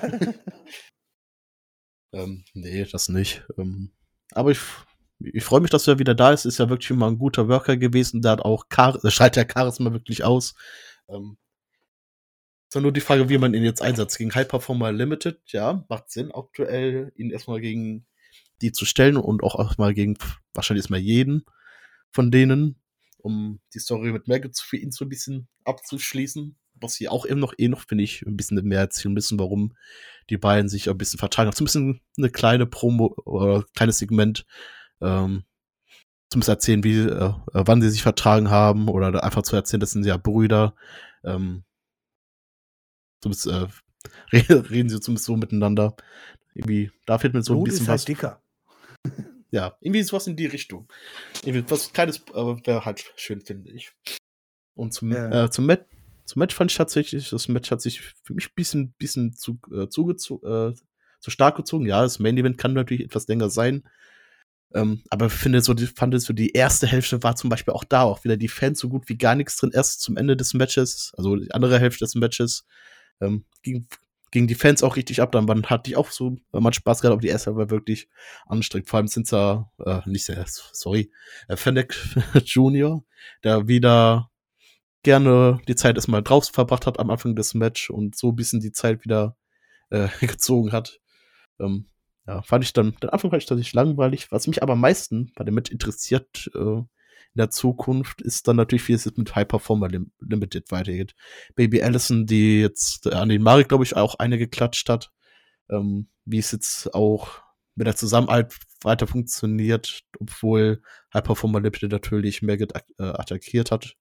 [SPEAKER 3] ähm, nee, das nicht. Ähm, aber ich, ich freue mich, dass er wieder da ist. Ist ja wirklich immer ein guter Worker gewesen. Der hat auch Char- der strahlt ja Charisma wirklich aus. Ähm, ist ja nur die Frage, wie man ihn jetzt einsetzt. Gegen High Performer Limited, ja, macht Sinn, aktuell ihn erstmal gegen die zu stellen und auch erstmal gegen wahrscheinlich erstmal jeden von denen, um die Story mit Maggot für ihn so ein bisschen abzuschließen. Was sie auch eben noch eh noch, finde ich, ein bisschen mehr erzählen müssen, warum die beiden sich ein bisschen vertragen. So ein bisschen eine kleine Promo oder ein kleines Segment, ähm, zumindest erzählen, wie, äh, wann sie sich vertragen haben oder einfach zu erzählen, das sind ja Brüder. Ähm, zumindest äh, reden sie zumindest so miteinander. Irgendwie, da fehlt mir so ein
[SPEAKER 1] Blut
[SPEAKER 3] bisschen
[SPEAKER 1] ist halt
[SPEAKER 3] was.
[SPEAKER 1] dicker.
[SPEAKER 3] Ja, irgendwie sowas in die Richtung. Irgendwie was Kleines äh, wäre halt schön, finde ich. Und zum,
[SPEAKER 1] Ja.
[SPEAKER 3] äh, zum, Match, zum Match fand ich tatsächlich, das Match hat sich für mich ein bisschen, bisschen zu, äh, zugezogen, äh, zu stark gezogen. Ja, das Main Event kann natürlich etwas länger sein. Ähm, aber ich finde, so die, fand es so die erste Hälfte war zum Beispiel auch da auch wieder die Fans so gut wie gar nichts drin. Erst zum Ende des Matches, also die andere Hälfte des Matches, ähm, ging, ging die Fans auch richtig ab. Dann waren, hatte ich auch so äh, mal Spaß gehabt, aber die erste war wirklich anstrengend. Vor allem sind da, äh, nicht sehr, sorry, äh, Fennec Junior, der wieder gerne die Zeit erstmal draußen verbracht hat am Anfang des Match und so ein bisschen die Zeit wieder äh, gezogen hat. Ähm, ja, fand ich dann, den Anfang fand ich tatsächlich langweilig. Was mich aber am meisten bei dem Match interessiert äh, in der Zukunft, ist dann natürlich, wie es jetzt mit High Performer Lim- Limited weitergeht. Baby Allison, die jetzt äh, an den Marek, glaube ich, auch eine geklatscht hat. ähm, wie es jetzt auch mit der Zusammenarbeit weiter funktioniert, obwohl High Performer Limited natürlich Maggot äh, attackiert hat.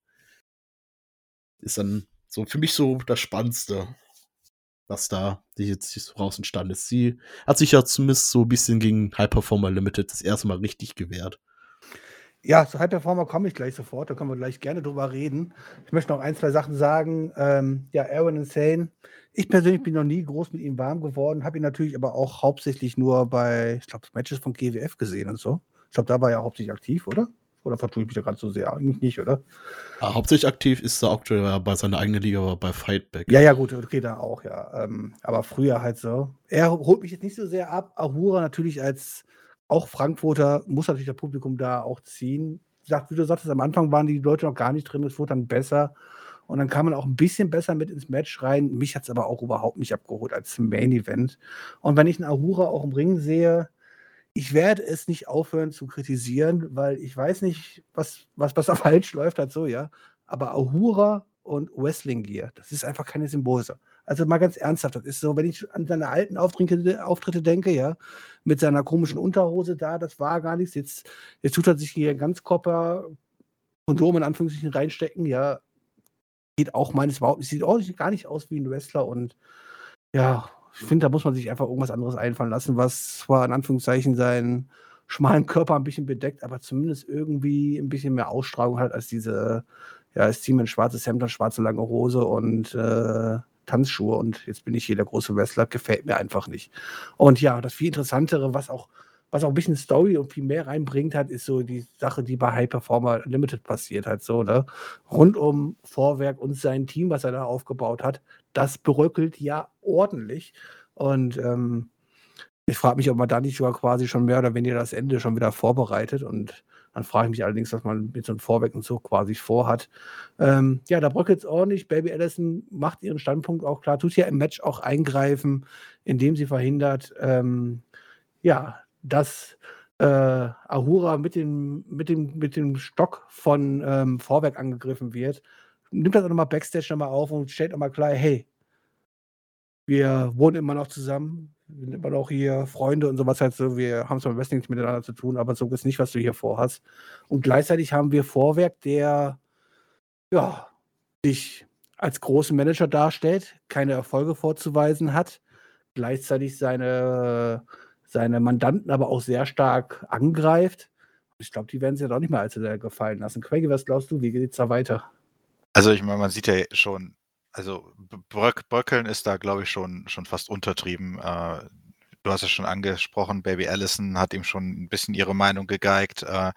[SPEAKER 3] Ist dann so für mich so das Spannendste, was da die jetzt so raus entstanden ist. Sie hat sich ja zumindest so ein bisschen gegen High Performer Limited das erste Mal richtig gewehrt.
[SPEAKER 1] Ja, zu High Performer komme ich gleich sofort, da können wir gleich gerne drüber reden. Ich möchte noch ein, zwei Sachen sagen. Ähm, ja, Aaron Insane. Ich persönlich bin noch nie groß mit ihm warm geworden, habe ihn natürlich aber auch hauptsächlich nur bei, ich glaube, Matches von G W F gesehen und so. Ich glaube, da war er hauptsächlich aktiv, oder? Oder vertue ich mich da gerade so sehr? Eigentlich nicht, oder?
[SPEAKER 3] Ah, hauptsächlich aktiv ist er aktuell bei seiner eigenen Liga, aber bei Fightback.
[SPEAKER 1] Ja, ja, gut, okay, da auch, ja. Ähm, aber früher halt so. Er holt mich jetzt nicht so sehr ab. Ahura natürlich als auch Frankfurter muss natürlich das Publikum da auch ziehen. Sagt, wie du sagtest, am Anfang waren die Leute noch gar nicht drin, es wurde dann besser. Und dann kam man auch ein bisschen besser mit ins Match rein. Mich hat es aber auch überhaupt nicht abgeholt als Main Event. Und wenn ich einen Ahura auch im Ring sehe, ich werde es nicht aufhören zu kritisieren, weil ich weiß nicht, was, was, was da falsch läuft, halt so, ja. Aber Ahura und Wrestling Gear, das ist einfach keine Symbiose. Also mal ganz ernsthaft, das ist so, wenn ich an seine alten Auftritte, Auftritte denke, ja, mit seiner komischen Unterhose da, das war gar nichts. Jetzt, jetzt tut er sich hier einen Ganzkörper Kondom in Anführungszeichen reinstecken, ja. Geht auch meines überhaupt nicht, sieht auch nicht, gar nicht aus wie ein Wrestler und ja, ich finde, da muss man sich einfach irgendwas anderes einfallen lassen, was zwar in Anführungszeichen seinen schmalen Körper ein bisschen bedeckt, aber zumindest irgendwie ein bisschen mehr Ausstrahlung hat als diese, ja, es zieht mir ein schwarzes Hemd, eine schwarze lange Hose und äh, Tanzschuhe und jetzt bin ich hier der große Wrestler, gefällt mir einfach nicht. Und ja, das viel Interessantere, was auch, was auch ein bisschen Story und viel mehr reinbringt hat, ist so die Sache, die bei High Performer Limited passiert hat, so, ne? Rund um Vorwerk und sein Team, was er da aufgebaut hat, das bröckelt ja ordentlich. Und ähm, ich frage mich, ob man da nicht sogar quasi schon mehr oder weniger das Ende schon wieder vorbereitet. Und dann frage ich mich allerdings, was man mit so einem Vorweg und so quasi vorhat. Ähm, ja, da bröckelt es ordentlich. Baby Allison macht ihren Standpunkt auch klar, tut ja im Match auch eingreifen, indem sie verhindert, ähm, ja, dass äh, Ahura mit dem, mit, dem, mit dem Stock von ähm, Vorwerk angegriffen wird. Nimmt das auch nochmal Backstage nochmal auf und stellt nochmal klar, hey, wir wohnen immer noch zusammen, wir sind immer noch hier Freunde und sowas halt so, wir haben zwar im Wrestling nichts miteinander zu tun, aber so ist nicht, was du hier vorhast. Und gleichzeitig haben wir Vorwerk, der ja, sich als großen Manager darstellt, keine Erfolge vorzuweisen hat, gleichzeitig seine, seine Mandanten aber auch sehr stark angreift. Ich glaube, die werden sich ja doch nicht mehr allzu sehr gefallen lassen. Quenke, was glaubst du, wie geht es da weiter?
[SPEAKER 2] Also ich meine, man sieht ja schon, also B- Bröck, Bröckeln ist da, glaube ich, schon, schon fast untertrieben. Äh, du hast es schon angesprochen, Baby Allison hat ihm schon ein bisschen ihre Meinung gegeigt äh,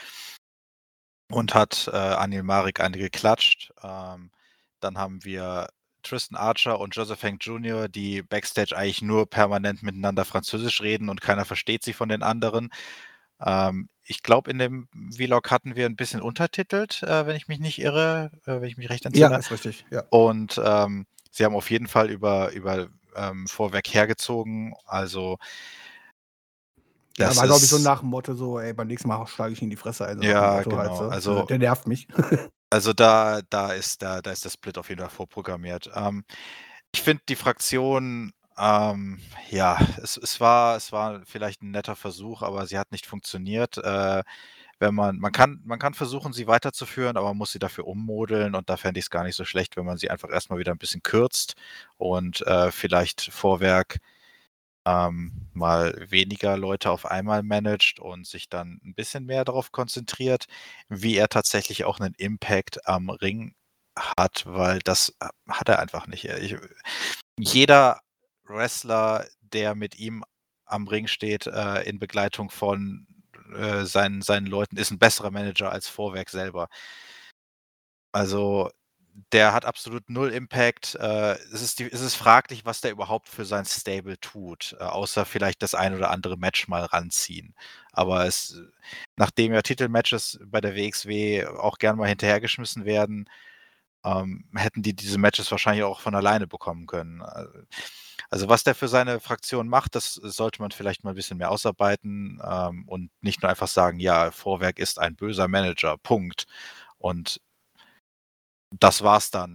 [SPEAKER 2] und hat äh, Anil Marik eine geklatscht. Ähm, dann haben wir Tristan Archer und Joseph Hank Junior, die Backstage eigentlich nur permanent miteinander Französisch reden und keiner versteht sie von den anderen. Ähm, ich glaube, in dem Vlog hatten wir ein bisschen untertitelt, äh, wenn ich mich nicht irre, äh, wenn ich mich recht
[SPEAKER 1] Ja,
[SPEAKER 2] entsinne.
[SPEAKER 1] ist richtig. Ja.
[SPEAKER 2] Und ähm, sie haben auf jeden Fall über, über ähm, Vorwerk hergezogen. Also
[SPEAKER 1] Ja,
[SPEAKER 2] das
[SPEAKER 1] war, glaube ich, so
[SPEAKER 2] ist,
[SPEAKER 1] nach dem Motto so, ey, beim nächsten Mal schlage ich ihn in die Fresse ein, so nach dem
[SPEAKER 2] ja,
[SPEAKER 1] Motto halt
[SPEAKER 2] genau.
[SPEAKER 1] so.
[SPEAKER 2] Also,
[SPEAKER 1] Der nervt mich.
[SPEAKER 2] also da, da ist da, da ist der Split auf jeden Fall vorprogrammiert. Ähm, ich finde die Fraktion, ähm, ja, es, es war, es war vielleicht ein netter Versuch, aber sie hat nicht funktioniert. Äh, wenn man, man kann, man kann versuchen, sie weiterzuführen, aber man muss sie dafür ummodeln und da fände ich es gar nicht so schlecht, wenn man sie einfach erstmal wieder ein bisschen kürzt und äh, vielleicht Vorwerk ähm, mal weniger Leute auf einmal managt und sich dann ein bisschen mehr darauf konzentriert, wie er tatsächlich auch einen Impact am Ring hat, weil das äh, hat er einfach nicht. Ich, jeder Wrestler, der mit ihm am Ring steht, äh, in Begleitung von äh, seinen, seinen Leuten, ist ein besserer Manager als Vorwerk selber. Also der hat absolut null Impact. Äh, es, ist die, es ist fraglich, was der überhaupt für sein Stable tut, äh, außer vielleicht das ein oder andere Match mal ranziehen. Aber es, nachdem ja Titelmatches bei der W X W auch gern mal hinterhergeschmissen werden, ähm, hätten die diese Matches wahrscheinlich auch von alleine bekommen können. Also was der für seine Fraktion macht, das sollte man vielleicht mal ein bisschen mehr ausarbeiten ähm, und nicht nur einfach sagen, ja, Vorwerk ist ein böser Manager, Punkt. Und das war's dann.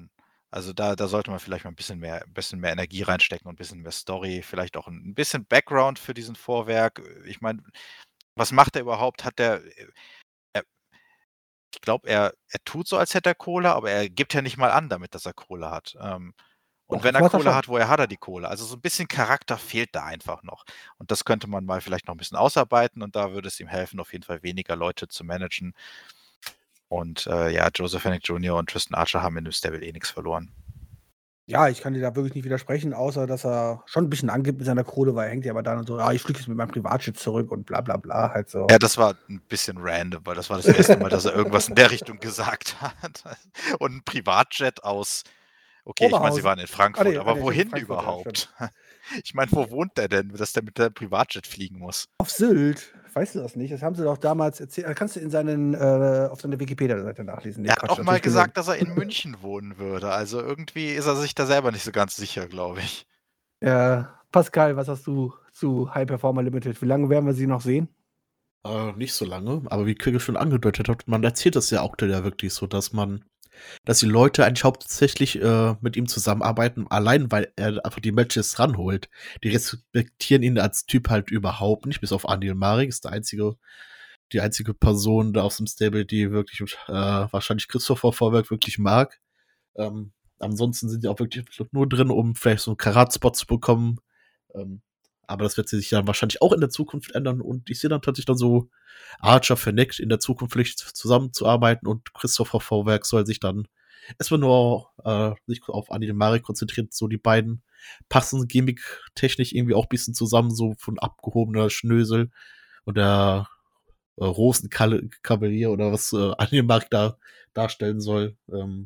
[SPEAKER 2] Also da, da sollte man vielleicht mal ein bisschen mehr, ein bisschen mehr Energie reinstecken und ein bisschen mehr Story, vielleicht auch ein bisschen Background für diesen Vorwerk. Ich meine, was macht er überhaupt? Hat der, er, ich glaube, er, er tut so, als hätte er Kohle, aber er gibt ja nicht mal an damit, dass er Kohle hat. Ähm, und
[SPEAKER 1] Doch,
[SPEAKER 2] wenn
[SPEAKER 1] das
[SPEAKER 2] er
[SPEAKER 1] macht er
[SPEAKER 2] Kohle
[SPEAKER 1] schon.
[SPEAKER 2] hat, woher hat er die Kohle? Also so ein bisschen Charakter fehlt da einfach noch. Und das könnte man mal vielleicht noch ein bisschen ausarbeiten und da würde es ihm helfen, auf jeden Fall weniger Leute zu managen. Und äh, ja, Joseph Fennick Junior und Tristan Archer haben in dem Stable eh nichts verloren.
[SPEAKER 1] Ja, ich kann dir da wirklich nicht widersprechen, außer dass er schon ein bisschen angibt mit seiner Kohle, weil er hängt ja aber dann und so, ja, ich fliege jetzt mit meinem Privatjet zurück und bla bla bla, halt so.
[SPEAKER 2] Ja, das war ein bisschen random, weil das war das erste Mal, dass er irgendwas in der Richtung gesagt hat. Und ein Privatjet aus, okay, ich meine, sie
[SPEAKER 1] Oberhausen.
[SPEAKER 2] waren in
[SPEAKER 1] Ah,
[SPEAKER 2] Frankfurt,
[SPEAKER 1] nee, ah,
[SPEAKER 2] aber
[SPEAKER 1] nee,
[SPEAKER 2] wohin
[SPEAKER 1] Frankfurt, ja,
[SPEAKER 2] überhaupt? Ich meine, wo wohnt der denn, dass der mit der Privatjet fliegen muss?
[SPEAKER 1] Auf Sylt. Weißt du das nicht? Das haben sie doch damals erzählt. Da kannst du in seinen, äh, auf seiner Wikipedia-Seite nachlesen. Nee,
[SPEAKER 2] Er hat
[SPEAKER 1] Quatsch,
[SPEAKER 2] auch
[SPEAKER 1] das
[SPEAKER 2] mal
[SPEAKER 1] hab ich gesehen.
[SPEAKER 2] gesagt, dass er in München wohnen würde. Also irgendwie ist er sich da selber nicht so ganz sicher, glaube ich.
[SPEAKER 1] Ja, Pascal, was hast du zu High Performer Limited? Wie lange werden wir sie noch sehen?
[SPEAKER 3] Äh, nicht so lange, aber wie Kriege schon angedeutet hat, man erzählt das ja auch ja wirklich so, dass man, dass die Leute eigentlich hauptsächlich äh, mit ihm zusammenarbeiten, allein weil er einfach die Matches ranholt. Die respektieren ihn als Typ halt überhaupt nicht, bis auf Anil Marik, ist der einzige, die einzige Person da aus dem Stable, die wirklich äh, wahrscheinlich Christopher Vorwerk wirklich mag. Ähm, ansonsten sind die auch wirklich nur drin, um vielleicht so einen Karat-Spot zu bekommen. Ähm, aber das wird sich dann wahrscheinlich auch in der Zukunft ändern und ich sehe dann tatsächlich dann so Archer Fennec in der Zukunft vielleicht zusammenzuarbeiten und Christopher Vorwerk soll sich dann erstmal nur äh, sich auf Anil Marik konzentrieren, so die beiden passen gimmick-technisch irgendwie auch ein bisschen zusammen, so von abgehobener Schnösel und der äh, Rosenkavalier oder was äh, Anil Marik da darstellen soll. Ähm,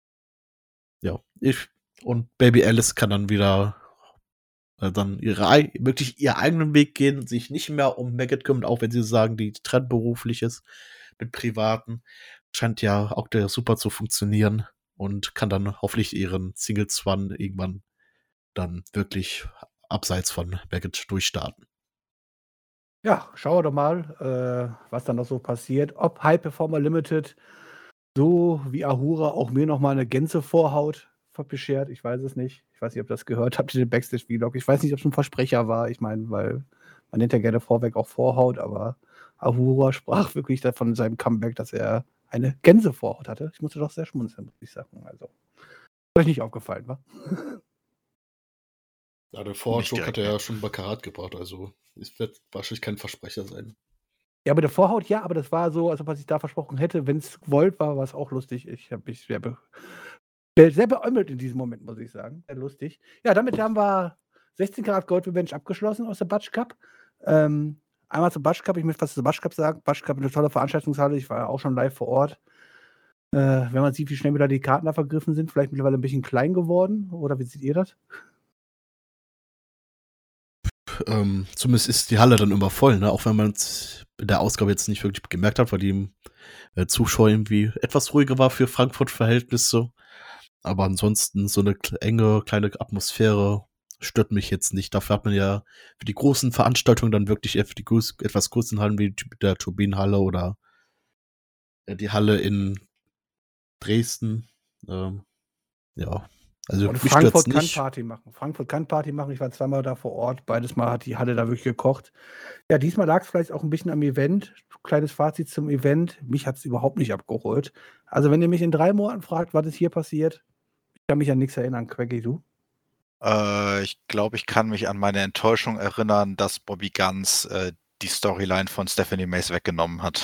[SPEAKER 3] ja, ich und Baby Alice kann dann wieder äh, dann ihre wirklich ihren eigenen Weg gehen und sich nicht mehr um Maggot kümmern, auch wenn sie sagen, die trennt beruflich ist mit Privaten. Scheint ja auch der super zu funktionieren und kann dann hoffentlich ihren Singles One irgendwann dann wirklich abseits von Maggot durchstarten.
[SPEAKER 1] Ja, schauen wir doch mal, äh, was dann noch so passiert. Ob High Performer Limited so wie Ahura auch mir noch mal eine Gänsevorhaut beschert, ich weiß es nicht. Ich weiß nicht, ob ihr das gehört habt, den Backstage-Vlog. Ich weiß nicht, ob es ein Versprecher war. Ich meine, weil man nennt ja gerne Vorweg auch Vorhaut, aber Ahura sprach wirklich davon in seinem Comeback, dass er eine Gänsevorhaut hatte. Ich musste doch sehr schmunzeln, muss ich sagen. Also, ist euch nicht aufgefallen, wa?
[SPEAKER 3] Ja, der
[SPEAKER 2] Nicht
[SPEAKER 3] Vorhaut-Joke hat
[SPEAKER 2] direkt,
[SPEAKER 3] er
[SPEAKER 2] ne.
[SPEAKER 3] ja schon bei Karat gebracht, also es wird wahrscheinlich kein Versprecher sein.
[SPEAKER 1] Ja, aber der Vorhaut, ja, aber das war so, als ob er sich da versprochen hätte. Wenn es gewollt war, war es auch lustig. Ich habe mich sehr, be sehr beäumelt in diesem Moment, muss ich sagen. Sehr lustig. Ja, damit haben wir sechzehn Karat Gold Revenge abgeschlossen aus der Batsch Cup. Ähm, einmal zur Batsch Cup. Ich möchte was zur Batsch Cup sagen. Batsch Cup ist eine tolle Veranstaltungshalle. Ich war ja auch schon live vor Ort. Äh, wenn man sieht, wie schnell wieder die Karten da vergriffen sind, vielleicht mittlerweile ein bisschen klein geworden. Oder wie seht ihr das?
[SPEAKER 3] Ähm, zumindest ist die Halle dann immer voll, ne? Auch wenn man es in der Ausgabe jetzt nicht wirklich gemerkt hat, weil die äh, Zuschauer irgendwie etwas ruhiger war für Frankfurt-Verhältnisse. Aber ansonsten so eine enge, kleine Atmosphäre stört mich jetzt nicht. Dafür hat man ja für die großen Veranstaltungen dann wirklich für die groß, etwas größeren Hallen wie der Turbinenhalle oder die Halle in Dresden. Ähm, ja, also
[SPEAKER 1] Und
[SPEAKER 3] mich stört's
[SPEAKER 1] Frankfurt kann
[SPEAKER 3] nicht.
[SPEAKER 1] Party machen. Frankfurt kann Party machen. Ich war zweimal da vor Ort. Beides Mal hat die Halle da wirklich gekocht. Ja, diesmal lag es vielleicht auch ein bisschen am Event. Kleines Fazit zum Event. Mich hat es überhaupt nicht abgeholt. Also, wenn ihr mich in drei Monaten fragt, was ist hier passiert, ich kann mich an nichts erinnern. Quaggy, du?
[SPEAKER 2] Äh, ich glaube, ich kann mich an meine Enttäuschung erinnern, dass Bobby Guns äh, die Storyline von Stephanie Mace weggenommen hat.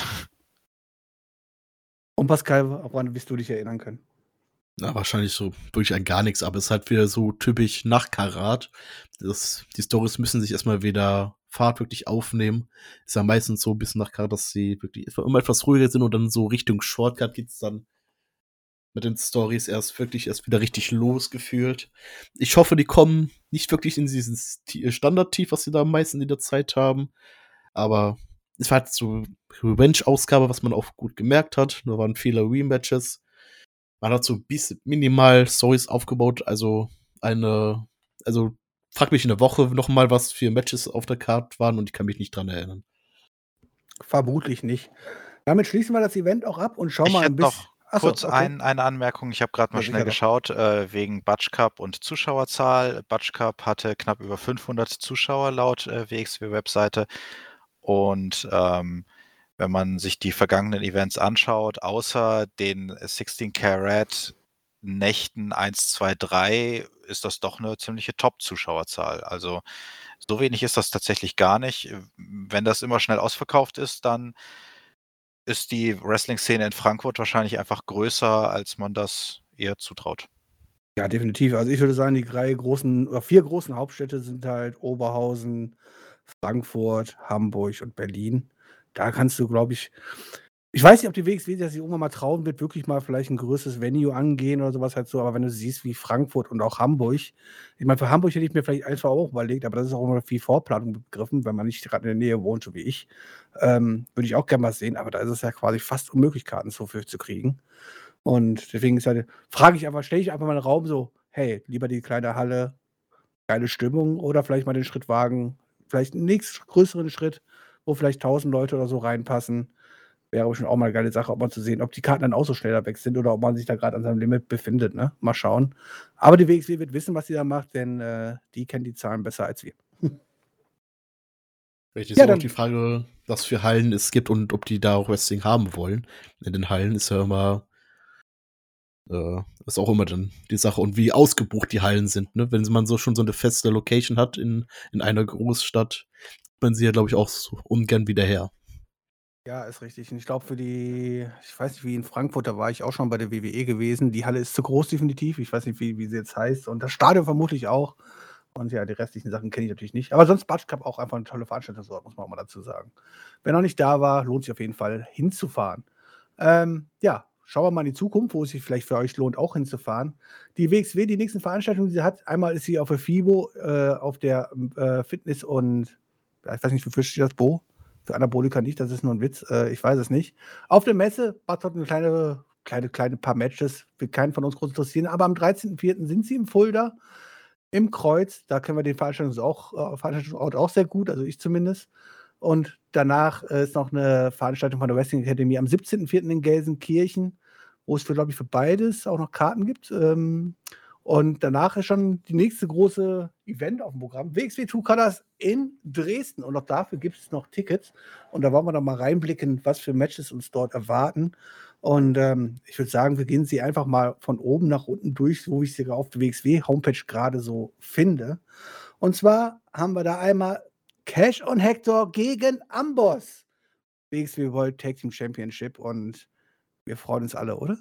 [SPEAKER 1] Und Pascal, woran wirst du dich erinnern können?
[SPEAKER 3] Na, wahrscheinlich so wirklich an gar nichts, aber es ist halt wieder so typisch nach Karat. Das, die Storys müssen sich erstmal wieder Fahrt wirklich aufnehmen. Ist ja meistens so ein bisschen nach Karat, dass sie wirklich immer etwas ruhiger sind und dann so Richtung Shortcut geht's dann mit den Stories erst wirklich erst wieder richtig losgefühlt. Ich hoffe, die kommen nicht wirklich in dieses Standard-Tief, was sie da meistens in der Zeit haben. Aber es war halt so Revenge-Ausgabe, was man auch gut gemerkt hat. Da waren viele Rematches. Man hat so bis minimal Stories aufgebaut, also eine, also frag mich in der Woche nochmal, was für Matches auf der Card waren und ich kann mich nicht dran erinnern.
[SPEAKER 1] Vermutlich nicht. Damit schließen wir das Event auch ab und schauen
[SPEAKER 2] Ich
[SPEAKER 1] mal
[SPEAKER 2] hätte
[SPEAKER 1] ein bisschen.
[SPEAKER 2] noch,
[SPEAKER 1] Achso,
[SPEAKER 2] kurz
[SPEAKER 1] okay.
[SPEAKER 2] ein, eine Anmerkung. Ich habe gerade mal
[SPEAKER 1] Ja,
[SPEAKER 2] schnell
[SPEAKER 1] sicher doch.
[SPEAKER 2] geschaut, äh, wegen Batsch Cup und Zuschauerzahl. Batsch Cup hatte knapp über fünfhundert Zuschauer laut äh, W X W-Webseite. Und ähm, wenn man sich die vergangenen Events anschaut, außer den sechzehn Karat Nächten eins, zwei, drei, ist das doch eine ziemliche Top-Zuschauerzahl. Also so wenig ist das tatsächlich gar nicht. Wenn das immer schnell ausverkauft ist, dann ist die Wrestling-Szene in Frankfurt wahrscheinlich einfach größer, als man das ihr zutraut.
[SPEAKER 1] Ja, definitiv. Also ich würde sagen, die drei großen oder vier großen Hauptstädte sind halt Oberhausen, Frankfurt, Hamburg und Berlin. Da kannst du, glaube ich ich weiß nicht, ob die W X W sich irgendwann mal trauen wird, wirklich mal vielleicht ein größeres Venue angehen oder sowas halt so, aber wenn du siehst wie Frankfurt und auch Hamburg ich meine, für Hamburg hätte ich mir vielleicht ein, zwei auch überlegt, aber das ist auch immer viel Vorplanung begriffen, wenn man nicht gerade in der Nähe wohnt, so wie ich. Ähm, würde ich auch gerne mal sehen, aber da ist es ja quasi fast unmöglich, Karten so für zu kriegen. Und deswegen ist halt frage ich einfach stelle ich einfach mal in 'n Raum so: „Hey, lieber die kleine Halle, geile Stimmung oder vielleicht mal den Schritt wagen, vielleicht 'n nächstgrößeren Schritt, wo vielleicht tausend Leute oder so reinpassen.“ Wäre bestimmt auch mal 'ne geile Sache, auch mal zu sehen, ob die Karten dann auch so schnell da weg sind oder ob man sich da grad an seinem Limit befindet, ne? Mal schauen. Aber die W X W wird wissen, was sie da macht, denn, äh, die kennen die Zahlen besser als wir.
[SPEAKER 3] Vielleicht ist
[SPEAKER 1] Ja,
[SPEAKER 3] auch noch die
[SPEAKER 1] dann
[SPEAKER 3] Frage, was für Hallen es gibt und ob die da auch Wrestling haben wollen. In den Hallen ist ja immer äh, ist auch immer dann die Sache und wie ausgebucht die Hallen sind, ne? Wenn man so schon so 'ne feste Location hat in in einer Großstadt, gibt man sie ja, glaube ich, auch so ungern wieder her.
[SPEAKER 1] Ja, ist richtig. Und ich glaube für die ich weiß nicht, wie in Frankfurt, da war ich auch schon bei der W W E gewesen. Die Halle ist zu groß definitiv. Ich weiß nicht, wie wie sie jetzt heißt und das Stadion vermutlich auch. Und ja, die restlichen Sachen kenne ich natürlich nicht. Aber sonst Batsch Cup auch einfach 'ne tolle Veranstaltungsort, muss man auch mal dazu sagen. Wer noch nicht da war, lohnt sich auf jeden Fall hinzufahren. Ähm, ja, schauen wir mal in die Zukunft, wo es sich vielleicht für euch lohnt, auch hinzufahren. Die W X W, die nächsten Veranstaltungen, die sie hat einmal ist sie auf der FIBO, äh, auf der, äh, Fitness und ja, ich weiß nicht, wofür steht das Bo? Für Anabolika nicht, das ist nur 'n Witz, äh, ich weiß es nicht. Auf der Messe, Batz hat 'ne kleine kleine kleine paar Matches, wird keinen von uns groß interessieren, aber am dreizehnten vierten sind sie in Fulda im Kreuz. Da kennen wir den Veranstaltungs auch äh, Veranstaltungsort auch sehr gut, also ich zumindest. Und danach, äh, ist noch 'ne Veranstaltung von der Wrestling Academy am siebzehnten vierten in Gelsenkirchen, wo es für glaube ich, für beides auch noch Karten gibt. Ähm, und danach ist schon die nächste große Event aufm Programm, W X W True Colors in Dresden und auch dafür gibt es noch Tickets. Und da wollen wir doch mal reinblicken, was für Matches uns dort erwarten. Und, ähm, ich würde sagen, wir gehen sie einfach mal von oben nach unten durch, so wie ich sie auf der W X W-Homepage grade so finde. Und zwar haben wir da einmal Cash und Hector gegen Amboss. W X W World Tag Team Championship und wir freuen uns alle, oder?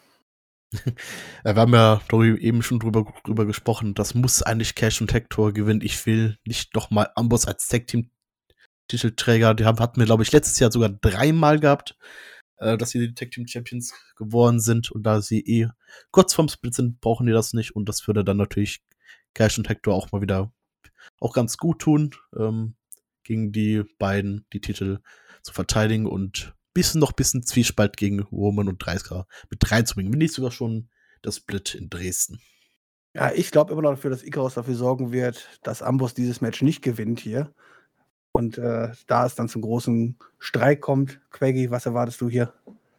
[SPEAKER 3] Ja, wir haben ja darü eben schon drüber drüber gesprochen, das muss eigentlich Cash und Hector gewinnen. Ich will nicht noch mal Amboss als Tag-Team-Titelträger. Die haben hatten wir, glaube ich, letztes Jahr sogar dreimal gehabt, äh, dass sie die Tag-Team-Champions geworden sind. Und da sie eh kurz vorm Split sind, brauchen die das nicht. Und das würde dann natürlich Cash und Hector auch mal wieder auch ganz gut tun, ähm, gegen die beiden die Titel zu verteidigen und bisschen noch bisschen Zwiespalt gegen Roman und Dreisker mit reinzubringen, wenn nicht sogar schon das Split in Dresden.
[SPEAKER 1] Ja, ich glaube immer noch dafür, dass Icarus dafür sorgen wird, dass Amboss dieses Match nicht gewinnt hier. Und, äh, da es dann zum großen Streit kommt. Quaggy, was erwartest du hier?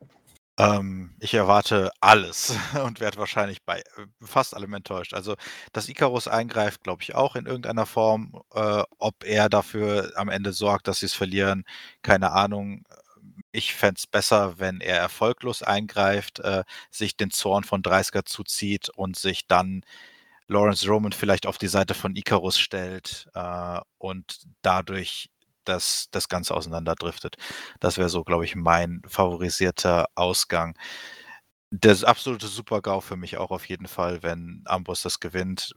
[SPEAKER 2] Ähm, ich erwarte alles und werde wahrscheinlich bei, äh, fast allem enttäuscht. Also, dass Icarus eingreift, glaube ich auch in irgendeiner Form. Äh, ob er dafür am Ende sorgt, dass sie's verlieren, keine Ahnung. Ich fände es besser, wenn er erfolglos eingreift, äh, sich den Zorn von Dreisker zuzieht und sich dann Lawrence Roman vielleicht auf die Seite von Icarus stellt, äh, und dadurch das das Ganze auseinanderdriftet. Das wäre so, glaube ich, mein favorisierter Ausgang. Das absolute Super-GAU für mich auch auf jeden Fall, wenn Amboss das gewinnt.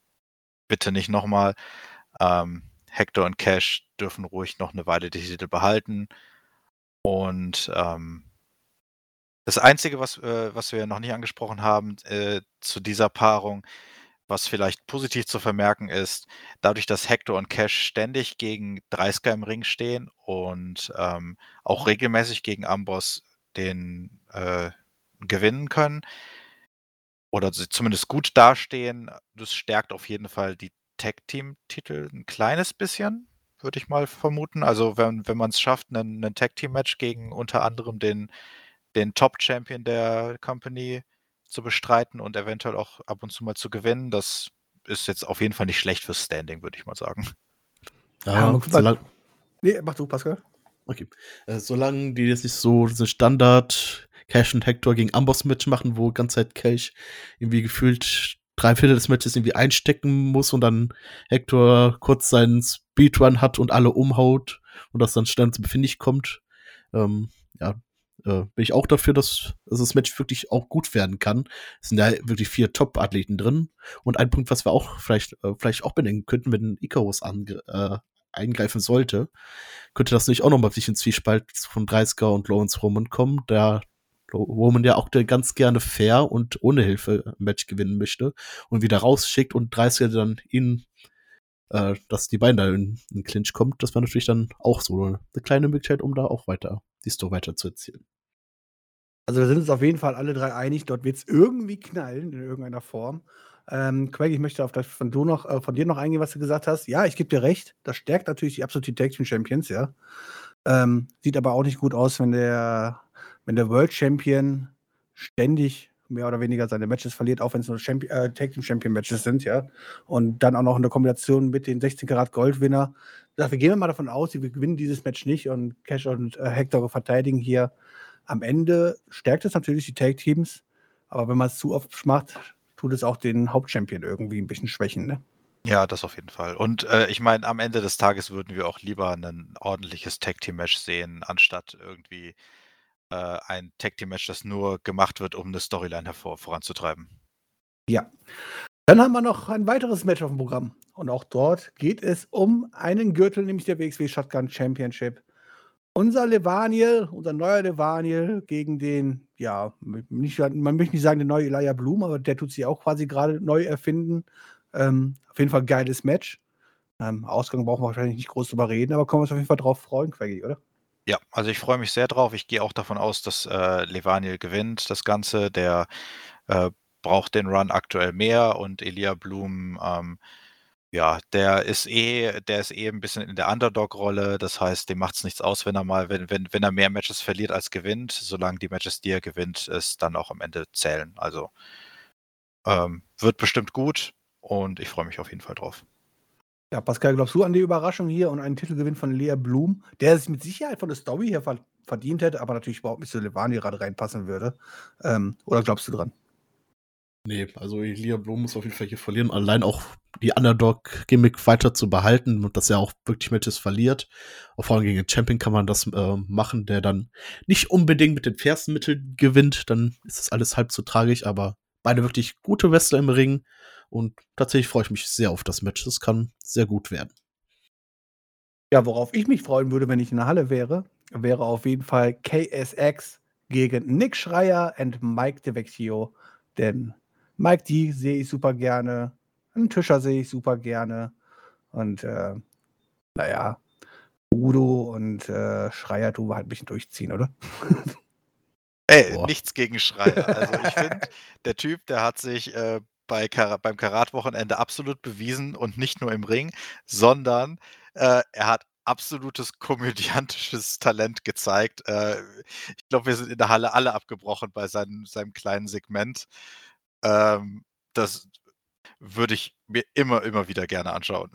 [SPEAKER 2] Bitte nicht noch mal. Ähm, Hector und Cash dürfen ruhig noch 'ne Weile die Titel behalten. Und, ähm das Einzige, was äh, was wir noch nicht angesprochen haben, äh, zu dieser Paarung, was vielleicht positiv zu vermerken ist, dadurch, dass Hector und Cash ständig gegen Dreisker im Ring stehen und, ähm, auch regelmäßig gegen Amboss den, äh, gewinnen können oder sie zumindest gut dastehen, das stärkt auf jeden Fall die Tag-Team-Titel 'n kleines bisschen, würde ich mal vermuten. Also, wenn wenn man's schafft, 'nen 'nen Tag-Team-Match gegen unter anderem den den Top-Champion der Company zu bestreiten und eventuell auch ab und zu mal zu gewinnen. Das ist jetzt auf jeden Fall nicht schlecht fürs Standing, würde ich mal sagen.
[SPEAKER 1] Ja,
[SPEAKER 3] Ja,
[SPEAKER 1] mal gucken,
[SPEAKER 3] solang,
[SPEAKER 1] Nee, mach du, Pascal.
[SPEAKER 3] okay. Äh, solange die jetzt nicht so diese Standard Cash und Hector gegen Amboss-Match machen, wo ganze Zeit Cash irgendwie gefühlt drei Viertel des Matches irgendwie einstecken muss und dann Hector kurz seinen Speedrun hat und alle umhaut und das dann schnell zu Befinish kommt, ähm, ja, äh, bin ich auch dafür, dass, dass das Match wirklich auch gut werden kann. Es sind ja wirklich vier Top-Athleten drin. Und ein Punkt, was wir auch vielleicht, äh, vielleicht auch bedenken könnten, wenn Icarus ange äh, eingreifen sollte, könnte das nicht auch nochmal sich in Zwiespalt von dreißiger und Lawrence Roman kommen, da Roman ja auch der ganz gerne fair und ohne Hilfe ein Match gewinnen möchte und wieder rausschickt und dreißiger dann ihn, äh, dass die beiden da in den Clinch kommt, das war natürlich dann auch so eine kleine Möglichkeit, um da auch weiter, die Story weiter zu erzählen.
[SPEAKER 1] Also wir sind uns auf jeden Fall alle drei einig, dort wird es irgendwie knallen in irgendeiner Form. Ähm, Quaggy, ich möchte auf das von, du noch, äh, von dir noch eingehen, was du gesagt hast. Ja, ich gebe dir recht, das stärkt natürlich die absolute Tag Team Champions, ja. Ähm, sieht aber auch nicht gut aus, wenn der, wenn der World Champion ständig mehr oder weniger seine Matches verliert, auch wenn es nur Champion, äh, Tag Team Champion Matches sind, ja. Und dann auch noch in der Kombination mit den sechzehn Karat Goldwinner. Dafür gehen wir mal davon aus, wir gewinnen dieses Match nicht und Cash und äh, Hector verteidigen hier. Am Ende stärkt es natürlich die Tag Teams, aber wenn man es zu oft macht, tut es auch den Hauptchampion irgendwie ein bisschen schwächen, ne?
[SPEAKER 2] Ja, das auf jeden Fall. Und äh, ich meine, am Ende des Tages würden wir auch lieber ein ordentliches Tag-Team-Match sehen, anstatt irgendwie äh, ein Tag-Team-Match, das nur gemacht wird, um eine Storyline hervor voranzutreiben.
[SPEAKER 1] Ja. Dann haben wir noch ein weiteres Match auf dem Programm. Und auch dort geht es um einen Gürtel, nämlich der W X W Shotgun Championship. Unser Levaniel, unser neuer Levaniel gegen den, ja, nicht, man möchte nicht sagen, den neuen Elijah Bloom, aber der tut sich auch quasi gerade neu erfinden. Ähm, auf jeden Fall geiles Match. Ähm, Ausgang brauchen wir wahrscheinlich nicht groß drüber reden, aber können wir uns auf jeden Fall drauf freuen, Quaggy, oder?
[SPEAKER 2] Ja, also ich freue mich sehr drauf. Ich gehe auch davon aus, dass äh, Levaniel gewinnt das Ganze. Der äh, braucht den Run aktuell mehr und Elia Bloom, ähm, ja, der ist eh, der ist eh ein bisschen in der Underdog-Rolle. Das heißt, dem macht es nichts aus, wenn er mal, wenn, wenn, wenn er mehr Matches verliert als gewinnt, solange die Matches, die er gewinnt, es dann auch am Ende zählen. Also ähm, wird bestimmt gut und ich freue mich auf jeden Fall drauf.
[SPEAKER 1] Ja, Pascal, glaubst du an die Überraschung hier und einen Titelgewinn von Lea Bloom, der es mit Sicherheit von der Story her ver verdient hätte, aber natürlich überhaupt nicht zu Levani gerade reinpassen würde? Ähm, oder glaubst du dran?
[SPEAKER 3] Nee, also Elia Blum muss auf jeden Fall hier verlieren, allein auch die Underdog-Gimmick weiter zu behalten und dass er auch wirklich Matches verliert. Auch vor allem gegen den Champion kann man das äh, machen, der dann nicht unbedingt mit den fairsten Mitteln gewinnt, dann ist das alles halb so tragisch, aber beide wirklich gute Wrestler im Ring und tatsächlich freue ich mich sehr auf das Match. Das kann sehr gut werden.
[SPEAKER 1] Ja, worauf ich mich freuen würde, wenn ich in der Halle wäre, wäre auf jeden Fall K S X gegen Nick Schreier und Mike DeVecchio. Denn Mike D sehe ich super gerne, einen Tischer sehe ich super gerne und äh, naja, Udo und äh, Schreier tun wir halt ein bisschen durchziehen, oder?
[SPEAKER 2] Ey,
[SPEAKER 3] Boah.
[SPEAKER 2] nichts gegen Schreier. Also ich finde, der Typ, der hat sich äh, bei Kara beim Karat-Wochenende absolut bewiesen und nicht nur im Ring, sondern äh, er hat absolutes komödiantisches Talent gezeigt. Äh, ich glaube, wir sind in der Halle alle abgebrochen bei seinem, seinem kleinen Segment. Ähm, das würde ich mir immer, immer wieder gerne anschauen.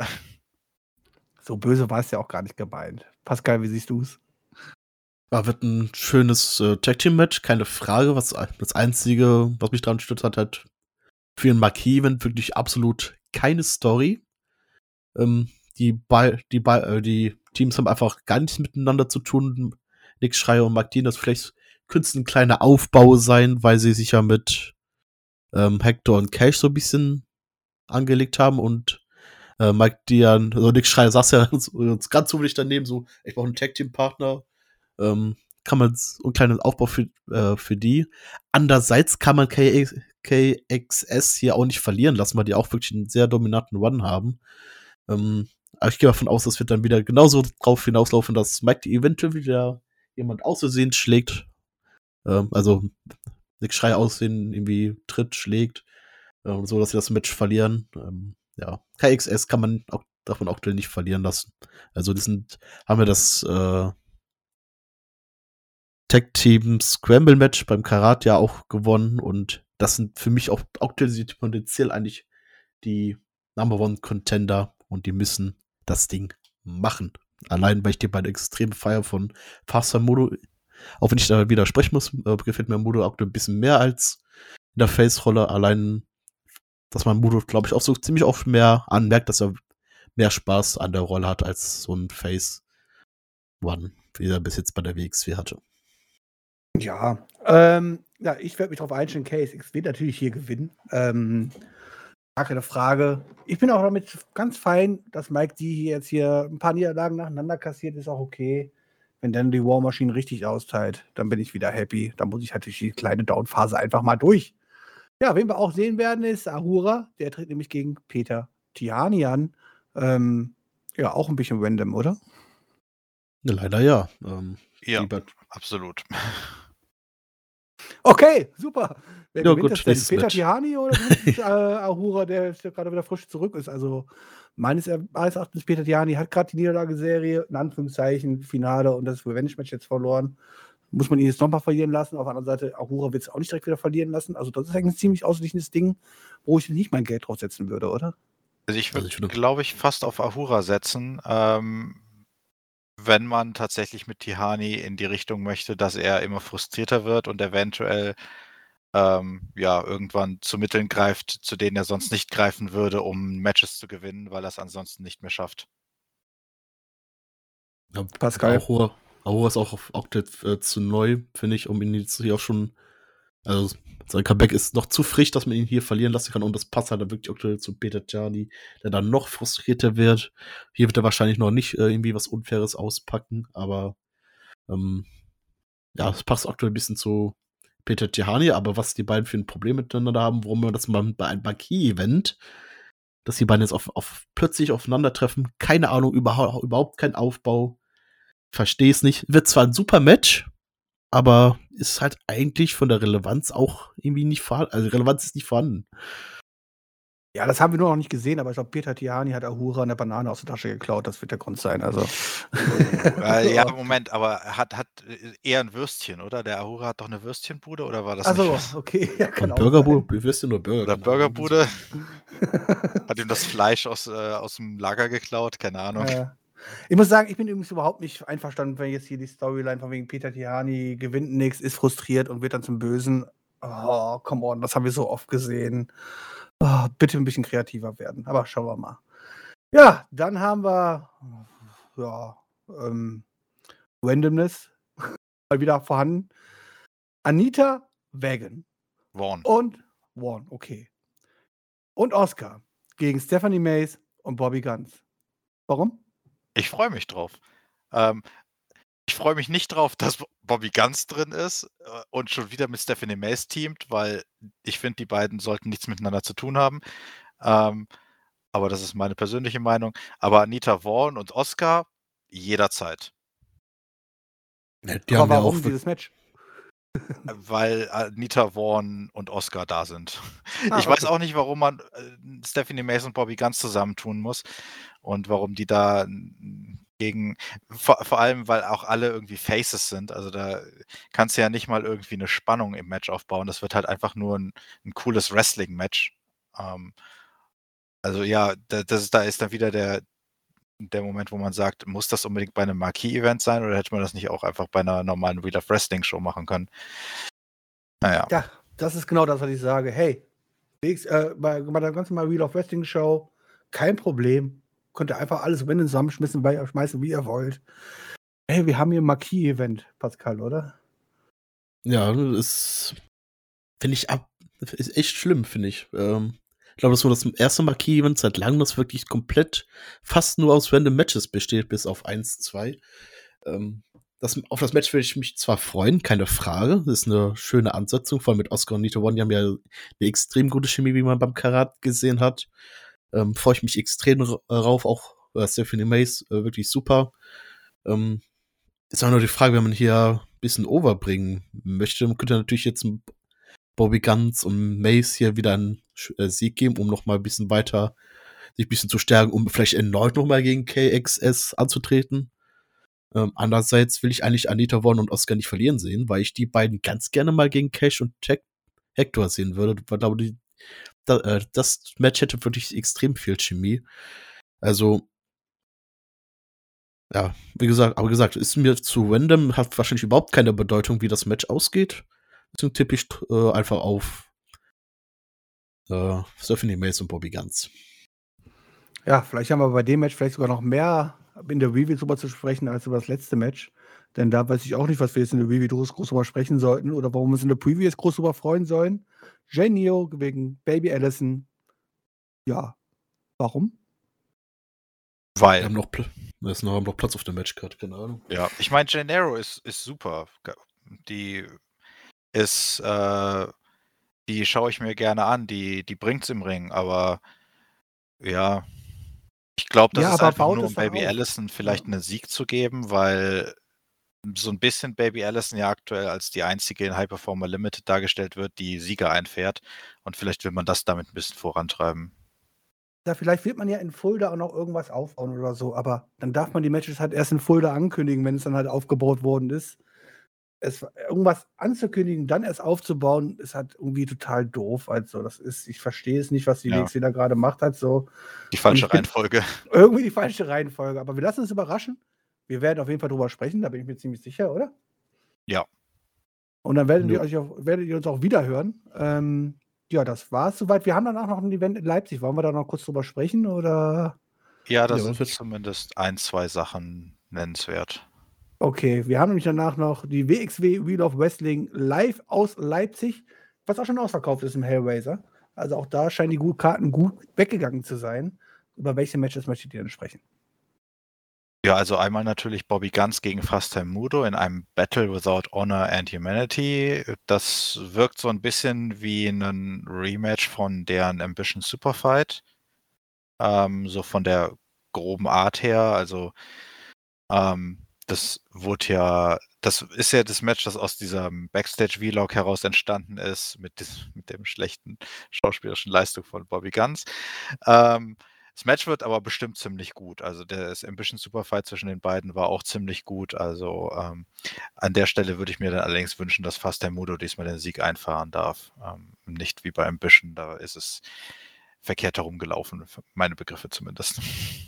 [SPEAKER 1] So böse war es ja auch gar nicht gemeint. Pascal, wie siehst du es?
[SPEAKER 3] Ja, wird ein schönes äh, Tag-Team-Match, keine Frage. Was, das Einzige, was mich daran stört, hat halt für ein Marquis-Event wirklich absolut keine Story. Ähm, die, bei, die, bei, äh, die Teams haben einfach gar nichts miteinander zu tun. Nick Schreier und Mark Dean, das vielleicht könnte es ein kleiner Aufbau sein, weil sie sich ja mit ähm, Hector und Cash so ein bisschen angelegt haben und äh, Mike Dean, also Nick Schreier saß ja ganz zufällig daneben, so, ich brauche einen Tag-Team-Partner. Ähm, kann man so einen kleinen Aufbau für, äh, für die. Andererseits kann man K X S hier auch nicht verlieren lassen, weil die auch wirklich einen sehr dominanten Run haben. Ähm, aber ich gehe davon aus, das wird dann wieder genauso drauf hinauslaufen, dass Mike die eventuell wieder jemand auszusehen schlägt. Ähm, also Nick Schreier aussehen irgendwie tritt, schlägt, ähm, so dass sie das Match verlieren. Ähm, ja, K X S kann man auch davon aktuell nicht verlieren lassen. Also die sind, haben wir das äh, Tag Team Scramble Match beim Karat ja auch gewonnen und das sind für mich auch aktuell potenziell eigentlich die Number One Contender und die müssen das Ding machen. Allein, weil ich die beiden extrem feier von Faster Modo, auch wenn ich da widersprechen muss, äh, gefällt mir Modo aktuell ein bisschen mehr als in der Face-Rolle. Allein, dass man Modo, glaube ich, auch so ziemlich oft mehr anmerkt, dass er mehr Spaß an der Rolle hat als so ein Face One, wie er bis jetzt bei der W X W hatte.
[SPEAKER 1] Ja, ähm, ja, ich werde mich darauf einstellen, K S X wird natürlich hier gewinnen. Ähm, gar keine Frage. Ich bin auch damit ganz fein, dass Mike D hier jetzt hier ein paar Niederlagen nacheinander kassiert, ist auch okay. Wenn dann die War Machine richtig austeilt, dann bin ich wieder happy. Dann muss ich halt durch die kleine Down-Phase einfach mal durch. Ja, wen wir auch sehen werden, ist Ahura. Der tritt nämlich gegen Peter Tiani an. Ähm, ja, auch ein bisschen random, oder?
[SPEAKER 3] Ja, leider ja. Ähm,
[SPEAKER 2] Ja,
[SPEAKER 3] lieber-
[SPEAKER 2] absolut.
[SPEAKER 1] Okay, super. Wer
[SPEAKER 3] Ja,
[SPEAKER 1] gewinnt
[SPEAKER 3] gut,
[SPEAKER 1] das denn?
[SPEAKER 3] nächstes
[SPEAKER 1] Peter
[SPEAKER 3] Match.
[SPEAKER 1] Tiani oder gewinnt es, äh, Ahura, der jetzt gerade wieder frisch zurück ist? Also meines, Er- meines Erachtens, Peter Tiani hat gerade die Niederlageserie, in Anführungszeichen, Finale und das Revenge-Match jetzt verloren. Muss man ihn jetzt nochmal verlieren lassen? Auf der anderen Seite, Ahura wird es auch nicht direkt wieder verlieren lassen. Also das ist eigentlich ein ziemlich ausgeglichenes Ding, wo ich nicht mein Geld drauf setzen würde, oder?
[SPEAKER 2] Also ich
[SPEAKER 3] Also
[SPEAKER 2] würde,
[SPEAKER 3] ich würde-
[SPEAKER 2] glaube ich, fast auf Ahura setzen, ähm, wenn man tatsächlich mit Tihani in die Richtung möchte, dass er immer frustrierter wird und eventuell ähm, ja, irgendwann zu Mitteln greift, zu denen er sonst nicht greifen würde, um Matches zu gewinnen, weil er es ansonsten nicht mehr schafft.
[SPEAKER 3] Ja,
[SPEAKER 1] Pascal.
[SPEAKER 3] Ahura, Ahura ist auch, auf, auch jetzt, äh, zu neu, finde ich, um ihn jetzt hier auch schon. Also, sein Comeback ist noch zu frisch, dass man ihn hier verlieren lassen kann. Und das passt halt wirklich aktuell zu Peter Tiani, der dann noch frustrierter wird. Hier wird er wahrscheinlich noch nicht äh, irgendwie was Unfaires auspacken, aber ähm, ja, es passt aktuell ein bisschen zu Peter Tiani. Aber was die beiden für ein Problem miteinander haben, warum wir das mal bei einem Marquis-Event, dass die beiden jetzt auf, auf plötzlich aufeinandertreffen, keine Ahnung, überhaupt, überhaupt kein Aufbau. Verstehe es nicht. Wird zwar ein super Match, aber ist halt eigentlich von der Relevanz auch irgendwie nicht vorhanden. Also Relevanz ist nicht vorhanden.
[SPEAKER 1] Ja, das haben wir nur noch nicht gesehen, aber ich glaube, Peter Tiani hat Ahura eine Banane aus der Tasche geklaut. Das wird der Grund sein. Also.
[SPEAKER 2] Äh, ja, Moment, aber er hat, hat äh, eher ein Würstchen, oder? Der Ahura hat doch eine Würstchenbude, oder war das
[SPEAKER 1] Also,
[SPEAKER 2] nicht?
[SPEAKER 1] okay, ja, kann
[SPEAKER 3] Und
[SPEAKER 1] auch
[SPEAKER 3] Burgerbude, wie wirst du nur Burger?
[SPEAKER 2] Oder
[SPEAKER 3] genau.
[SPEAKER 2] Burgerbude? Hat ihm das Fleisch aus, äh, aus dem Lager geklaut? Keine Ahnung.
[SPEAKER 1] Äh, ich muss sagen, ich bin übrigens überhaupt nicht einverstanden, wenn jetzt hier die Storyline von wegen Peter Tiani gewinnt nichts, ist frustriert und wird dann zum Bösen. Oh, come on, das haben wir so oft gesehen. Oh, bitte ein bisschen kreativer werden, aber schauen wir mal. Ja, dann haben wir ja, ähm, Randomness mal wieder vorhanden. Anita Wagon
[SPEAKER 2] Vaughn.
[SPEAKER 1] und Vaughn, okay. Und Oscar gegen Stephanie Mays und Bobby Guns. Warum?
[SPEAKER 2] Ich freue mich drauf. Ähm, ich freue mich nicht drauf, dass Bobby Guns drin ist äh, und schon wieder mit Stephanie Mays teamt, weil ich finde, die beiden sollten nichts miteinander zu tun haben. Ähm, aber das ist meine persönliche Meinung. Aber Anita Vaughn und Oscar jederzeit.
[SPEAKER 3] Ja, die
[SPEAKER 1] aber
[SPEAKER 3] haben ja
[SPEAKER 1] warum
[SPEAKER 3] auch
[SPEAKER 1] dieses Match?
[SPEAKER 2] Weil Anita Vaughn und Oscar da sind.
[SPEAKER 1] Ah,
[SPEAKER 2] ich weiß
[SPEAKER 1] okay.
[SPEAKER 2] auch nicht, warum man äh, Stephanie Mays und Bobby Guns zusammentun muss und warum die da mm, gegen, vor, vor allem, weil auch alle irgendwie Faces sind. Also da kannst du ja nicht mal irgendwie eine Spannung im Match aufbauen. Das wird halt einfach nur ein, ein cooles Wrestling-Match. Ähm, also ja, da, das, da ist dann wieder der, der Moment, wo man sagt, muss das unbedingt bei einem Marquee-Event sein oder hätte man das nicht auch einfach bei einer normalen Wheel of Wrestling-Show machen können? Naja.
[SPEAKER 1] Ja, das ist genau das, was ich sage. Hey, äh, bei, bei der ganzen Mal Wheel of Wrestling Show, kein Problem. Könnt ihr einfach alles Rennen zusammenschmeißen, schmeißen, wie ihr wollt. Hey, wir haben hier ein Marquis-Event, Pascal, oder?
[SPEAKER 3] Ja, das finde ich ab. Ist echt schlimm, finde ich. Ähm, ich glaube, das war das erste Marquis-Event seit langem, das wirklich komplett fast nur aus random Matches besteht, bis auf eins, zwei. Ähm, das, auf das Match würde ich mich zwar freuen, keine Frage. Das ist eine schöne Ansetzung, vor allem mit Oscar und Nito One. Die haben ja eine extrem gute Chemie, wie man beim Karat gesehen hat. Ähm, freue ich mich extrem rauf, auch äh, Stephanie Mays, äh, wirklich super. Ähm, ist auch nur die Frage, wenn man hier ein bisschen overbringen möchte, man könnte natürlich jetzt Bobby Guns und Mace hier wieder einen äh, Sieg geben, um noch mal ein bisschen weiter sich ein bisschen zu stärken, um vielleicht erneut noch mal gegen K X S anzutreten. Ähm, andererseits will ich eigentlich Anita Vaughn und Oscar nicht verlieren sehen, weil ich die beiden ganz gerne mal gegen Cash und Tech Hector sehen würde. Ich glaube, die, da, äh, das Match hätte wirklich extrem viel Chemie. Also, ja, wie gesagt, aber gesagt, ist mir zu random, hat wahrscheinlich überhaupt keine Bedeutung, wie das Match ausgeht. Deswegen tippe ich äh, einfach auf äh, Stephanie Mace und Bobby Guns.
[SPEAKER 1] Ja, vielleicht haben wir bei dem Match vielleicht sogar noch mehr in der Review drüber zu sprechen als über das letzte Match. Denn da weiß ich auch nicht, was wir jetzt in der Review groß, groß drüber sprechen sollten oder warum wir uns in der Preview jetzt groß drüber freuen sollen. Jay Neo wegen Baby Allison. Ja, warum?
[SPEAKER 3] Wir
[SPEAKER 2] Weil,
[SPEAKER 3] haben noch, Pl- da ist noch, noch Platz auf der Matchcard, keine Ahnung.
[SPEAKER 2] ja, ich meine, Gennaro ist, ist super. Die ist, äh, die schaue ich mir gerne an, die, die bringt's im Ring, aber ja, ich glaube, das
[SPEAKER 1] Ja,
[SPEAKER 2] ist
[SPEAKER 1] aber
[SPEAKER 2] einfach
[SPEAKER 1] baut
[SPEAKER 2] nur,
[SPEAKER 1] es
[SPEAKER 2] um
[SPEAKER 1] doch
[SPEAKER 2] Baby
[SPEAKER 1] auf.
[SPEAKER 2] Allison vielleicht
[SPEAKER 1] Ja.
[SPEAKER 2] einen Sieg zu geben, weil so ein bisschen Baby Allison ja aktuell als die einzige in High Performer Limited dargestellt wird, die Sieger einfährt. Und vielleicht will man das damit ein bisschen vorantreiben.
[SPEAKER 1] Ja, vielleicht wird man ja in Fulda auch noch irgendwas aufbauen oder so, aber dann darf man die Matches halt erst in Fulda ankündigen, wenn es dann halt aufgebaut worden ist. Es, irgendwas anzukündigen, dann erst aufzubauen, ist halt irgendwie total doof. Also, das ist, ich verstehe es nicht, was die
[SPEAKER 2] Ja.
[SPEAKER 1] W X W da gerade macht hat. So.
[SPEAKER 2] Die
[SPEAKER 1] Und
[SPEAKER 2] falsche
[SPEAKER 1] ich bin
[SPEAKER 2] Reihenfolge.
[SPEAKER 1] irgendwie die falsche Reihenfolge. Aber wir lassen uns überraschen. Wir werden auf jeden Fall drüber sprechen, da bin ich mir ziemlich sicher, oder?
[SPEAKER 2] Ja.
[SPEAKER 1] Und dann werden wir
[SPEAKER 3] Jo.
[SPEAKER 1] euch auch, werdet ihr uns auch wieder hören. Ähm, ja, das war's soweit. Wir haben danach noch ein Event in Leipzig. Wollen wir da noch kurz drüber sprechen? Oder?
[SPEAKER 2] Ja, da
[SPEAKER 3] Ja,
[SPEAKER 2] sind
[SPEAKER 3] wird-
[SPEAKER 2] zumindest ein, zwei Sachen nennenswert.
[SPEAKER 1] Okay, wir haben nämlich danach noch die W X W Wheel of Wrestling live aus Leipzig, was auch schon ausverkauft ist im Hellraiser. Also auch da scheinen die gut Karten gut weggegangen zu sein. Über welche Matches möchtet ihr denn sprechen?
[SPEAKER 2] Ja, also einmal natürlich Bobby Guns gegen Fast-Time Mudo in einem Battle Without Honor and Humanity. Das wirkt so ein bisschen wie ein Rematch von deren Ambition Superfight. Ähm, so von der groben Art her. Also ähm, das wurde ja, das ist ja das Match, das aus diesem Backstage-Vlog heraus entstanden ist, mit, dis, mit dem schlechten schauspielerischen Leistung von Bobby Guns. Ähm, das Match wird aber bestimmt ziemlich gut. Also das Ambition Superfight zwischen den beiden war auch ziemlich gut. Also ähm, an der Stelle würde ich mir dann allerdings wünschen, dass Fast Mudo diesmal den Sieg einfahren darf. Ähm, nicht wie bei Ambition, da ist es verkehrt herumgelaufen, für meine Begriffe zumindest.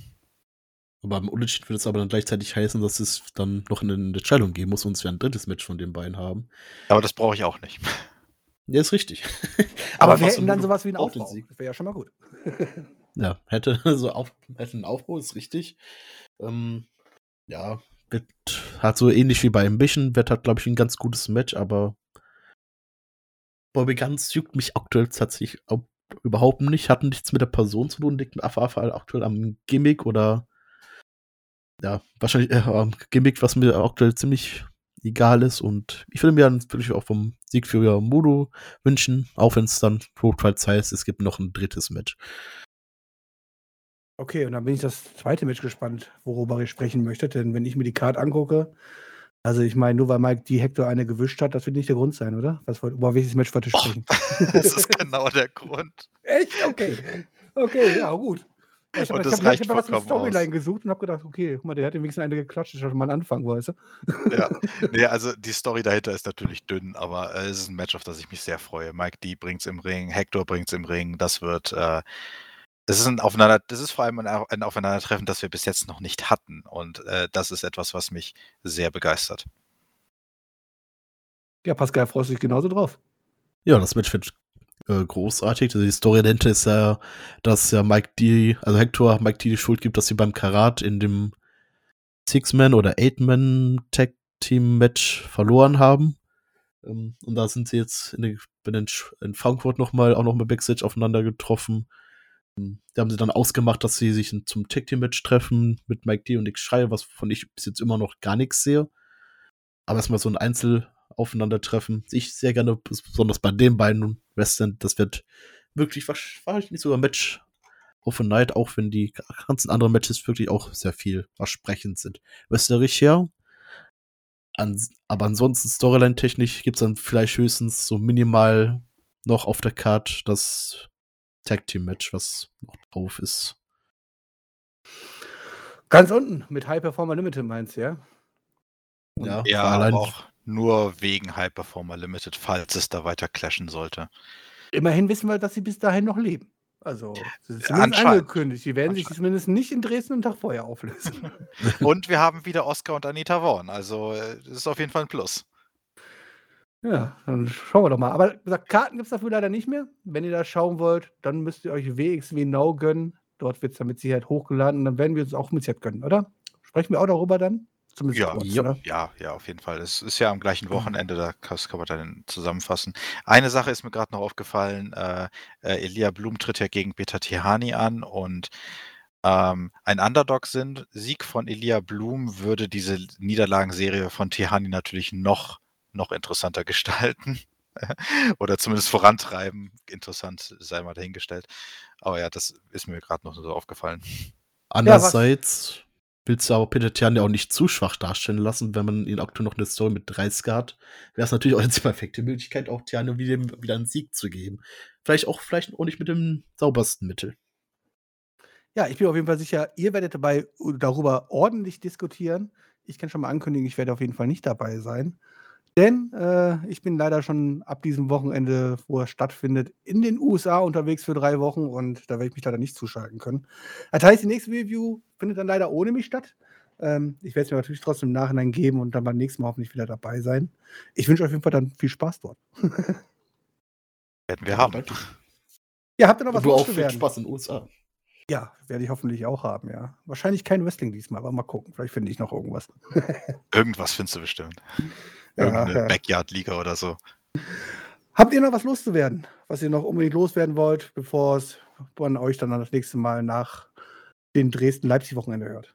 [SPEAKER 3] Aber im Unentschieden würde es aber dann gleichzeitig heißen, dass es dann noch eine Entscheidung geben muss und wir ein drittes Match von den beiden haben.
[SPEAKER 2] Aber das brauche ich auch nicht.
[SPEAKER 3] Ja, ist richtig.
[SPEAKER 1] Aber, wir
[SPEAKER 3] Fast
[SPEAKER 1] hätten dann
[SPEAKER 3] Mudo
[SPEAKER 1] sowas wie einen
[SPEAKER 3] braucht den
[SPEAKER 1] Aufbau.
[SPEAKER 3] Sieg.
[SPEAKER 1] Das wäre ja schon mal gut.
[SPEAKER 3] Ja, hätte so auf, hätte einen Aufbau, ist richtig. Ähm, ja, wird, hat so ähnlich wie bei Ambition, wird hat, glaube ich, ein ganz gutes Match, aber Bobby Guns juckt mich aktuell tatsächlich auch überhaupt nicht, hat nichts mit der Person zu tun, liegt einfach aktuell am Gimmick oder ja, wahrscheinlich äh, am Gimmick, was mir aktuell ziemlich egal ist und ich würde mir dann wirklich auch vom Sieg für Mudo wünschen, auch wenn es dann notfalls heißt, es gibt noch ein drittes Match.
[SPEAKER 1] Okay, und dann bin ich das zweite Match gespannt, worüber ihr sprechen möchtet. Denn wenn ich mir die Card angucke, also ich meine, nur weil Mike die Hector eine gewischt hat, das wird nicht der Grund sein, oder? Was, über welches Match wollt ihr
[SPEAKER 2] Och,
[SPEAKER 1] sprechen?
[SPEAKER 2] das ist genau der Grund.
[SPEAKER 1] Echt? Okay. Okay, ja, gut. Ja, ich habe
[SPEAKER 2] Und
[SPEAKER 1] hab,
[SPEAKER 2] das
[SPEAKER 1] ich hab,
[SPEAKER 2] reicht
[SPEAKER 1] ich hab was mit
[SPEAKER 2] vollkommen aus.
[SPEAKER 1] Storyline gesucht und habe gedacht, okay, guck mal, der hat wenigstens eine geklatscht, das ist schon mal ein Anfang, weißt du?
[SPEAKER 2] Ja, nee, also die Story dahinter ist natürlich dünn, aber äh, es ist ein Match, auf das ich mich sehr freue. Mike D bringt's im Ring, Hector bringt's im Ring. Das wird, äh, das ist ein Aufeinander, das ist vor allem ein, ein Aufeinandertreffen, das wir bis jetzt noch nicht hatten. Und äh, das ist etwas, was mich sehr begeistert.
[SPEAKER 1] Ja, Pascal, freust du dich genauso drauf?
[SPEAKER 3] Ja, das Match wird äh, großartig. Also die Story dahinter ist ja, dass ja Mike D, also Hector Mike D die Schuld gibt, dass sie beim Karat in dem Six-Man oder Eight-Man-Tag-Team-Match verloren haben. Ähm, und da sind sie jetzt in, den, in Frankfurt nochmal, auch nochmal Backstage aufeinander getroffen. Ähm, da haben sie dann ausgemacht, dass sie sich zum Tag-Team-Match treffen mit Mike D und X Schreier, was von ich bis jetzt immer noch gar nichts sehe. Aber erstmal so ein Einzel-Aufeinandertreffen. Ich sehr gerne, besonders bei den beiden Wrestlern, das wird wirklich wahrscheinlich sogar ein Match of a Night, auch wenn die ganzen anderen Matches wirklich auch sehr viel versprechend sind. Wrestlerisch her. An, aber ansonsten Storyline-technisch gibt es dann vielleicht höchstens so minimal noch auf der Card das Tag-Team-Match, was noch drauf ist.
[SPEAKER 1] Ganz unten mit High Performer Limited meinst du, ja?
[SPEAKER 3] Ja,
[SPEAKER 2] Ja,
[SPEAKER 3] war
[SPEAKER 2] aber
[SPEAKER 3] allein.
[SPEAKER 2] auch nur wegen High Performer Limited, falls es da weiter clashen sollte.
[SPEAKER 1] Immerhin wissen wir, dass sie bis dahin noch leben. Also, sie sind zumindest
[SPEAKER 2] Anscheinend.
[SPEAKER 1] angekündigt. Die werden sich
[SPEAKER 2] Anscheinend.
[SPEAKER 1] zumindest nicht in Dresden einen Tag vorher auflösen.
[SPEAKER 2] Und wir haben wieder Oscar und Anita Vaughn, also äh, das ist auf jeden Fall ein Plus.
[SPEAKER 1] Ja, dann schauen wir doch mal. Aber wie gesagt, Karten gibt es dafür leider nicht mehr. Wenn ihr das schauen wollt, dann müsst ihr euch W X W Now gönnen. Dort wird es dann mit Sicherheit hochgeladen. Und dann werden wir uns auch mit Sicherheit gönnen, oder? Sprechen wir auch darüber dann? Zumindest
[SPEAKER 2] Ja,
[SPEAKER 1] kurz,
[SPEAKER 3] Ja.
[SPEAKER 1] ne?
[SPEAKER 2] ja, ja, auf jeden Fall. Es ist ja am gleichen Wochenende, da das kann man dann zusammenfassen. Eine Sache ist mir gerade noch aufgefallen, äh, äh, Elia Blum tritt ja gegen Peter Tihani an und ähm, ein Underdog-Sieg von Elia Blum würde diese Niederlagenserie von Tihani natürlich noch, noch interessanter gestalten. Oder zumindest vorantreiben. Interessant sei mal dahingestellt. Aber ja, das ist mir gerade noch so aufgefallen.
[SPEAKER 3] Andererseits willst du aber Peter Tian ja auch nicht zu schwach darstellen lassen, wenn man ihn aktuell noch eine Story mit dreißig hat. Wäre es natürlich auch jetzt die perfekte Möglichkeit, auch Tian wieder, wieder einen Sieg zu geben. Vielleicht auch, vielleicht auch nicht mit dem saubersten Mittel.
[SPEAKER 1] Ja, ich bin auf jeden Fall sicher, ihr werdet dabei darüber ordentlich diskutieren. Ich kann schon mal ankündigen, ich werde auf jeden Fall nicht dabei sein. Denn äh, ich bin leider schon ab diesem Wochenende, wo es stattfindet, in den U S A unterwegs für drei Wochen und da werde ich mich leider nicht zuschalten können. Das heißt, die nächste Review findet dann leider ohne mich statt. Ähm, ich werde es mir natürlich trotzdem im Nachhinein geben und dann beim nächsten Mal hoffentlich wieder dabei sein. Ich wünsche euch auf jeden Fall dann viel Spaß dort.
[SPEAKER 2] Werden wir haben.
[SPEAKER 3] Danke.
[SPEAKER 1] Ja, habt ihr noch was
[SPEAKER 3] Du auch viel
[SPEAKER 1] loszuwerden?
[SPEAKER 3] Spaß in den U S A.
[SPEAKER 1] Ja, werde ich hoffentlich auch haben, ja. Wahrscheinlich kein Wrestling diesmal, aber mal gucken. Vielleicht finde ich noch irgendwas.
[SPEAKER 2] Irgendwas findest du bestimmt.
[SPEAKER 1] Ja,
[SPEAKER 2] Irgendeine
[SPEAKER 1] ja.
[SPEAKER 2] Backyard-Liga oder so.
[SPEAKER 1] Habt ihr noch was loszuwerden, was ihr noch unbedingt loswerden wollt, bevor es man euch dann das nächste Mal nach dem Dresden-Leipzig-Wochenende hört?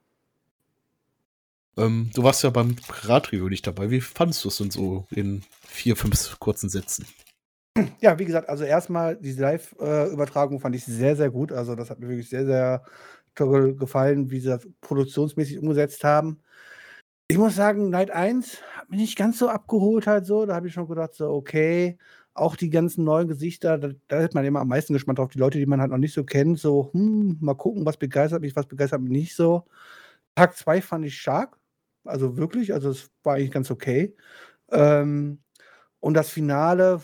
[SPEAKER 3] Ähm, du warst ja beim Rad-Review nicht dabei. Wie fandest du es denn so in vier, fünf kurzen Sätzen?
[SPEAKER 1] Ja, wie gesagt, also erstmal diese Live-Übertragung fand ich sehr, sehr gut. Also das hat mir wirklich sehr, sehr toll gefallen, wie sie das produktionsmäßig umgesetzt haben. Ich muss sagen, Night eins hat mich nicht ganz so abgeholt halt so. Da habe ich schon gedacht, so okay, auch die ganzen neuen Gesichter, da, da ist man immer am meisten gespannt drauf. Die Leute, die man halt noch nicht so kennt, so, hm, mal gucken, was begeistert mich, was begeistert mich nicht so. Tag zwei fand ich stark, also wirklich, also es war eigentlich ganz okay. Ähm, und das Finale,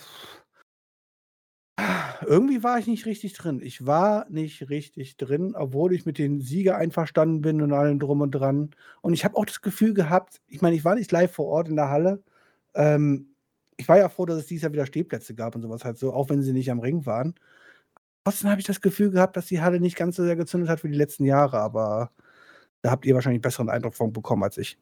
[SPEAKER 1] irgendwie war ich nicht richtig drin. Ich war nicht richtig drin, obwohl ich mit den Sieger einverstanden bin und allem drum und dran. Und ich habe auch das Gefühl gehabt, ich meine, ich war nicht live vor Ort in der Halle. Ähm, ich war ja froh, dass es dieses Jahr wieder Stehplätze gab und sowas halt so, auch wenn sie nicht am Ring waren. Trotzdem habe ich das Gefühl gehabt, dass die Halle nicht ganz so sehr gezündet hat wie die letzten Jahre, aber da habt ihr wahrscheinlich 'n besseren Eindruck von bekommen als ich.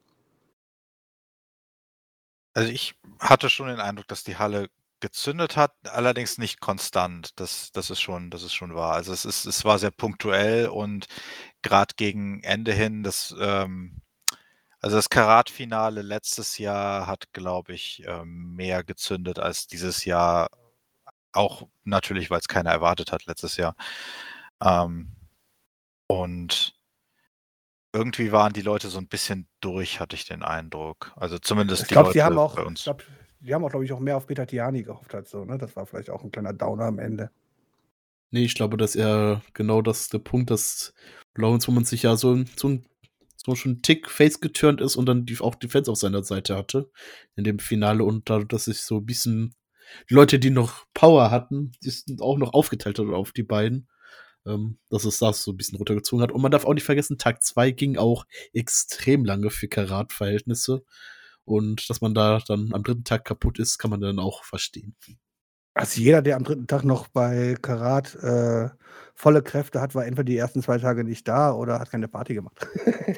[SPEAKER 2] Also ich hatte schon den Eindruck, dass die Halle gezündet hat, allerdings nicht konstant. Das, das ist schon, das ist schon wahr. Also es ist, es war sehr punktuell und gerade gegen Ende hin, das, ähm, also das Karat-Finale letztes Jahr hat, glaube ich, ähm, mehr gezündet als dieses Jahr. Auch natürlich, weil es keiner erwartet hat letztes Jahr. Ähm, und irgendwie waren die Leute so ein bisschen durch, hatte ich den Eindruck. Also zumindest
[SPEAKER 1] Ich
[SPEAKER 2] die
[SPEAKER 1] glaube, sie haben
[SPEAKER 2] Leute
[SPEAKER 1] auch
[SPEAKER 2] bei
[SPEAKER 1] ich
[SPEAKER 2] uns.
[SPEAKER 1] glaube, die haben auch, glaube ich, auch mehr auf Peter Tiani gehofft halt so, ne? Das war vielleicht auch 'n kleiner Downer am Ende.
[SPEAKER 3] Nee, ich glaube, dass er genau das ist der Punkt, dass Lawrence, wo man sich ja so, so, so schon einen Tick face geturnt ist und dann die, auch die Fans auf seiner Seite hatte in dem Finale und dadurch, dass sich so ein bisschen die Leute, die noch Power hatten, die sind auch noch aufgeteilt hat auf die beiden, ähm, dass es das so ein bisschen runtergezogen hat. Und man darf auch nicht vergessen, Tag zwei ging auch extrem lange für Karat-Verhältnisse und dass man da dann am dritten Tag kaputt ist, kann man dann auch verstehen.
[SPEAKER 1] Also, jeder, der am dritten Tag noch bei Karat, äh, volle Kräfte hat, war entweder die ersten zwei Tage nicht da oder hat keine Party gemacht.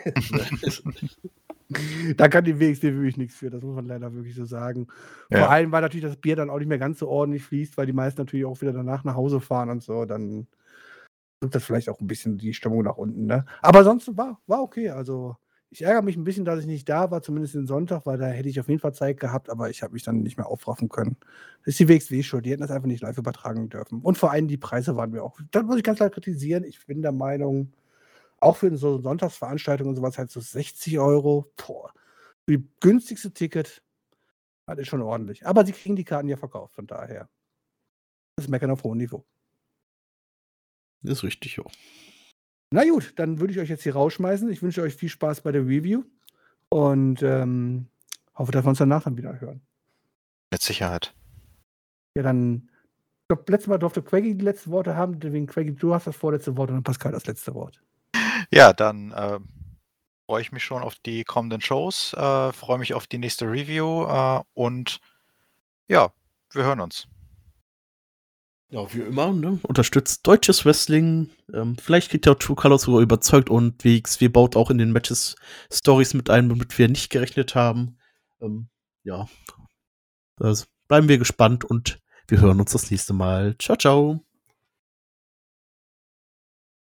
[SPEAKER 1] Da kann die W X W wirklich nichts für, das muss man leider wirklich so sagen. Vor
[SPEAKER 2] Ja.
[SPEAKER 1] allem, weil natürlich das Bier dann auch nicht mehr ganz so ordentlich fließt, weil die meisten natürlich auch wieder danach nach Hause fahren und so, dann drückt das vielleicht auch 'n bisschen die Stimmung nach unten, ne? Aber ansonsten war war okay. Also, ich ärgere mich 'n bisschen, dass ich nicht da war, zumindest den Sonntag, weil da hätte ich auf jeden Fall Zeit gehabt, aber ich habe mich dann nicht mehr aufraffen können. Das ist die W X W schuld, die hätten das einfach nicht live übertragen dürfen. Und vor allem die Preise waren mir auch, das muss ich ganz klar kritisieren. Ich bin der Meinung, auch für so Sonntagsveranstaltungen und so was halt so sechzig Euro, boah, für die günstigste Ticket, das ist schon ordentlich. Aber sie kriegen die Karten ja verkauft, von daher. Das ist Meckern auf hohem Niveau.
[SPEAKER 3] Ist richtig, ja.
[SPEAKER 1] Na gut, dann würde ich euch jetzt hier rausschmeißen. Ich wünsche euch viel Spaß bei der Review und, ähm, Hoffe, dass wir uns danach dann wieder hören.
[SPEAKER 2] Mit Sicherheit.
[SPEAKER 1] Ja, dann, ich glaube, letztes Mal durfte Quaggy die letzten Worte haben, deswegen Quaggy, du hast das vorletzte Wort und dann Pascal das letzte Wort.
[SPEAKER 2] Ja, dann äh, freue ich mich schon auf die kommenden Shows, äh, freue mich auf die nächste Review äh, und ja, wir hören uns.
[SPEAKER 3] Ja, wie immer, ne? Unterstützt deutsches Wrestling. Ähm, vielleicht kriegt ja auch True Colors sogar überzeugt und W X W baut auch in den Matches Stories mit ein, womit wir nicht gerechnet haben. Ähm, ja, also bleiben wir gespannt und wir hören uns das nächste Mal. Ciao, ciao.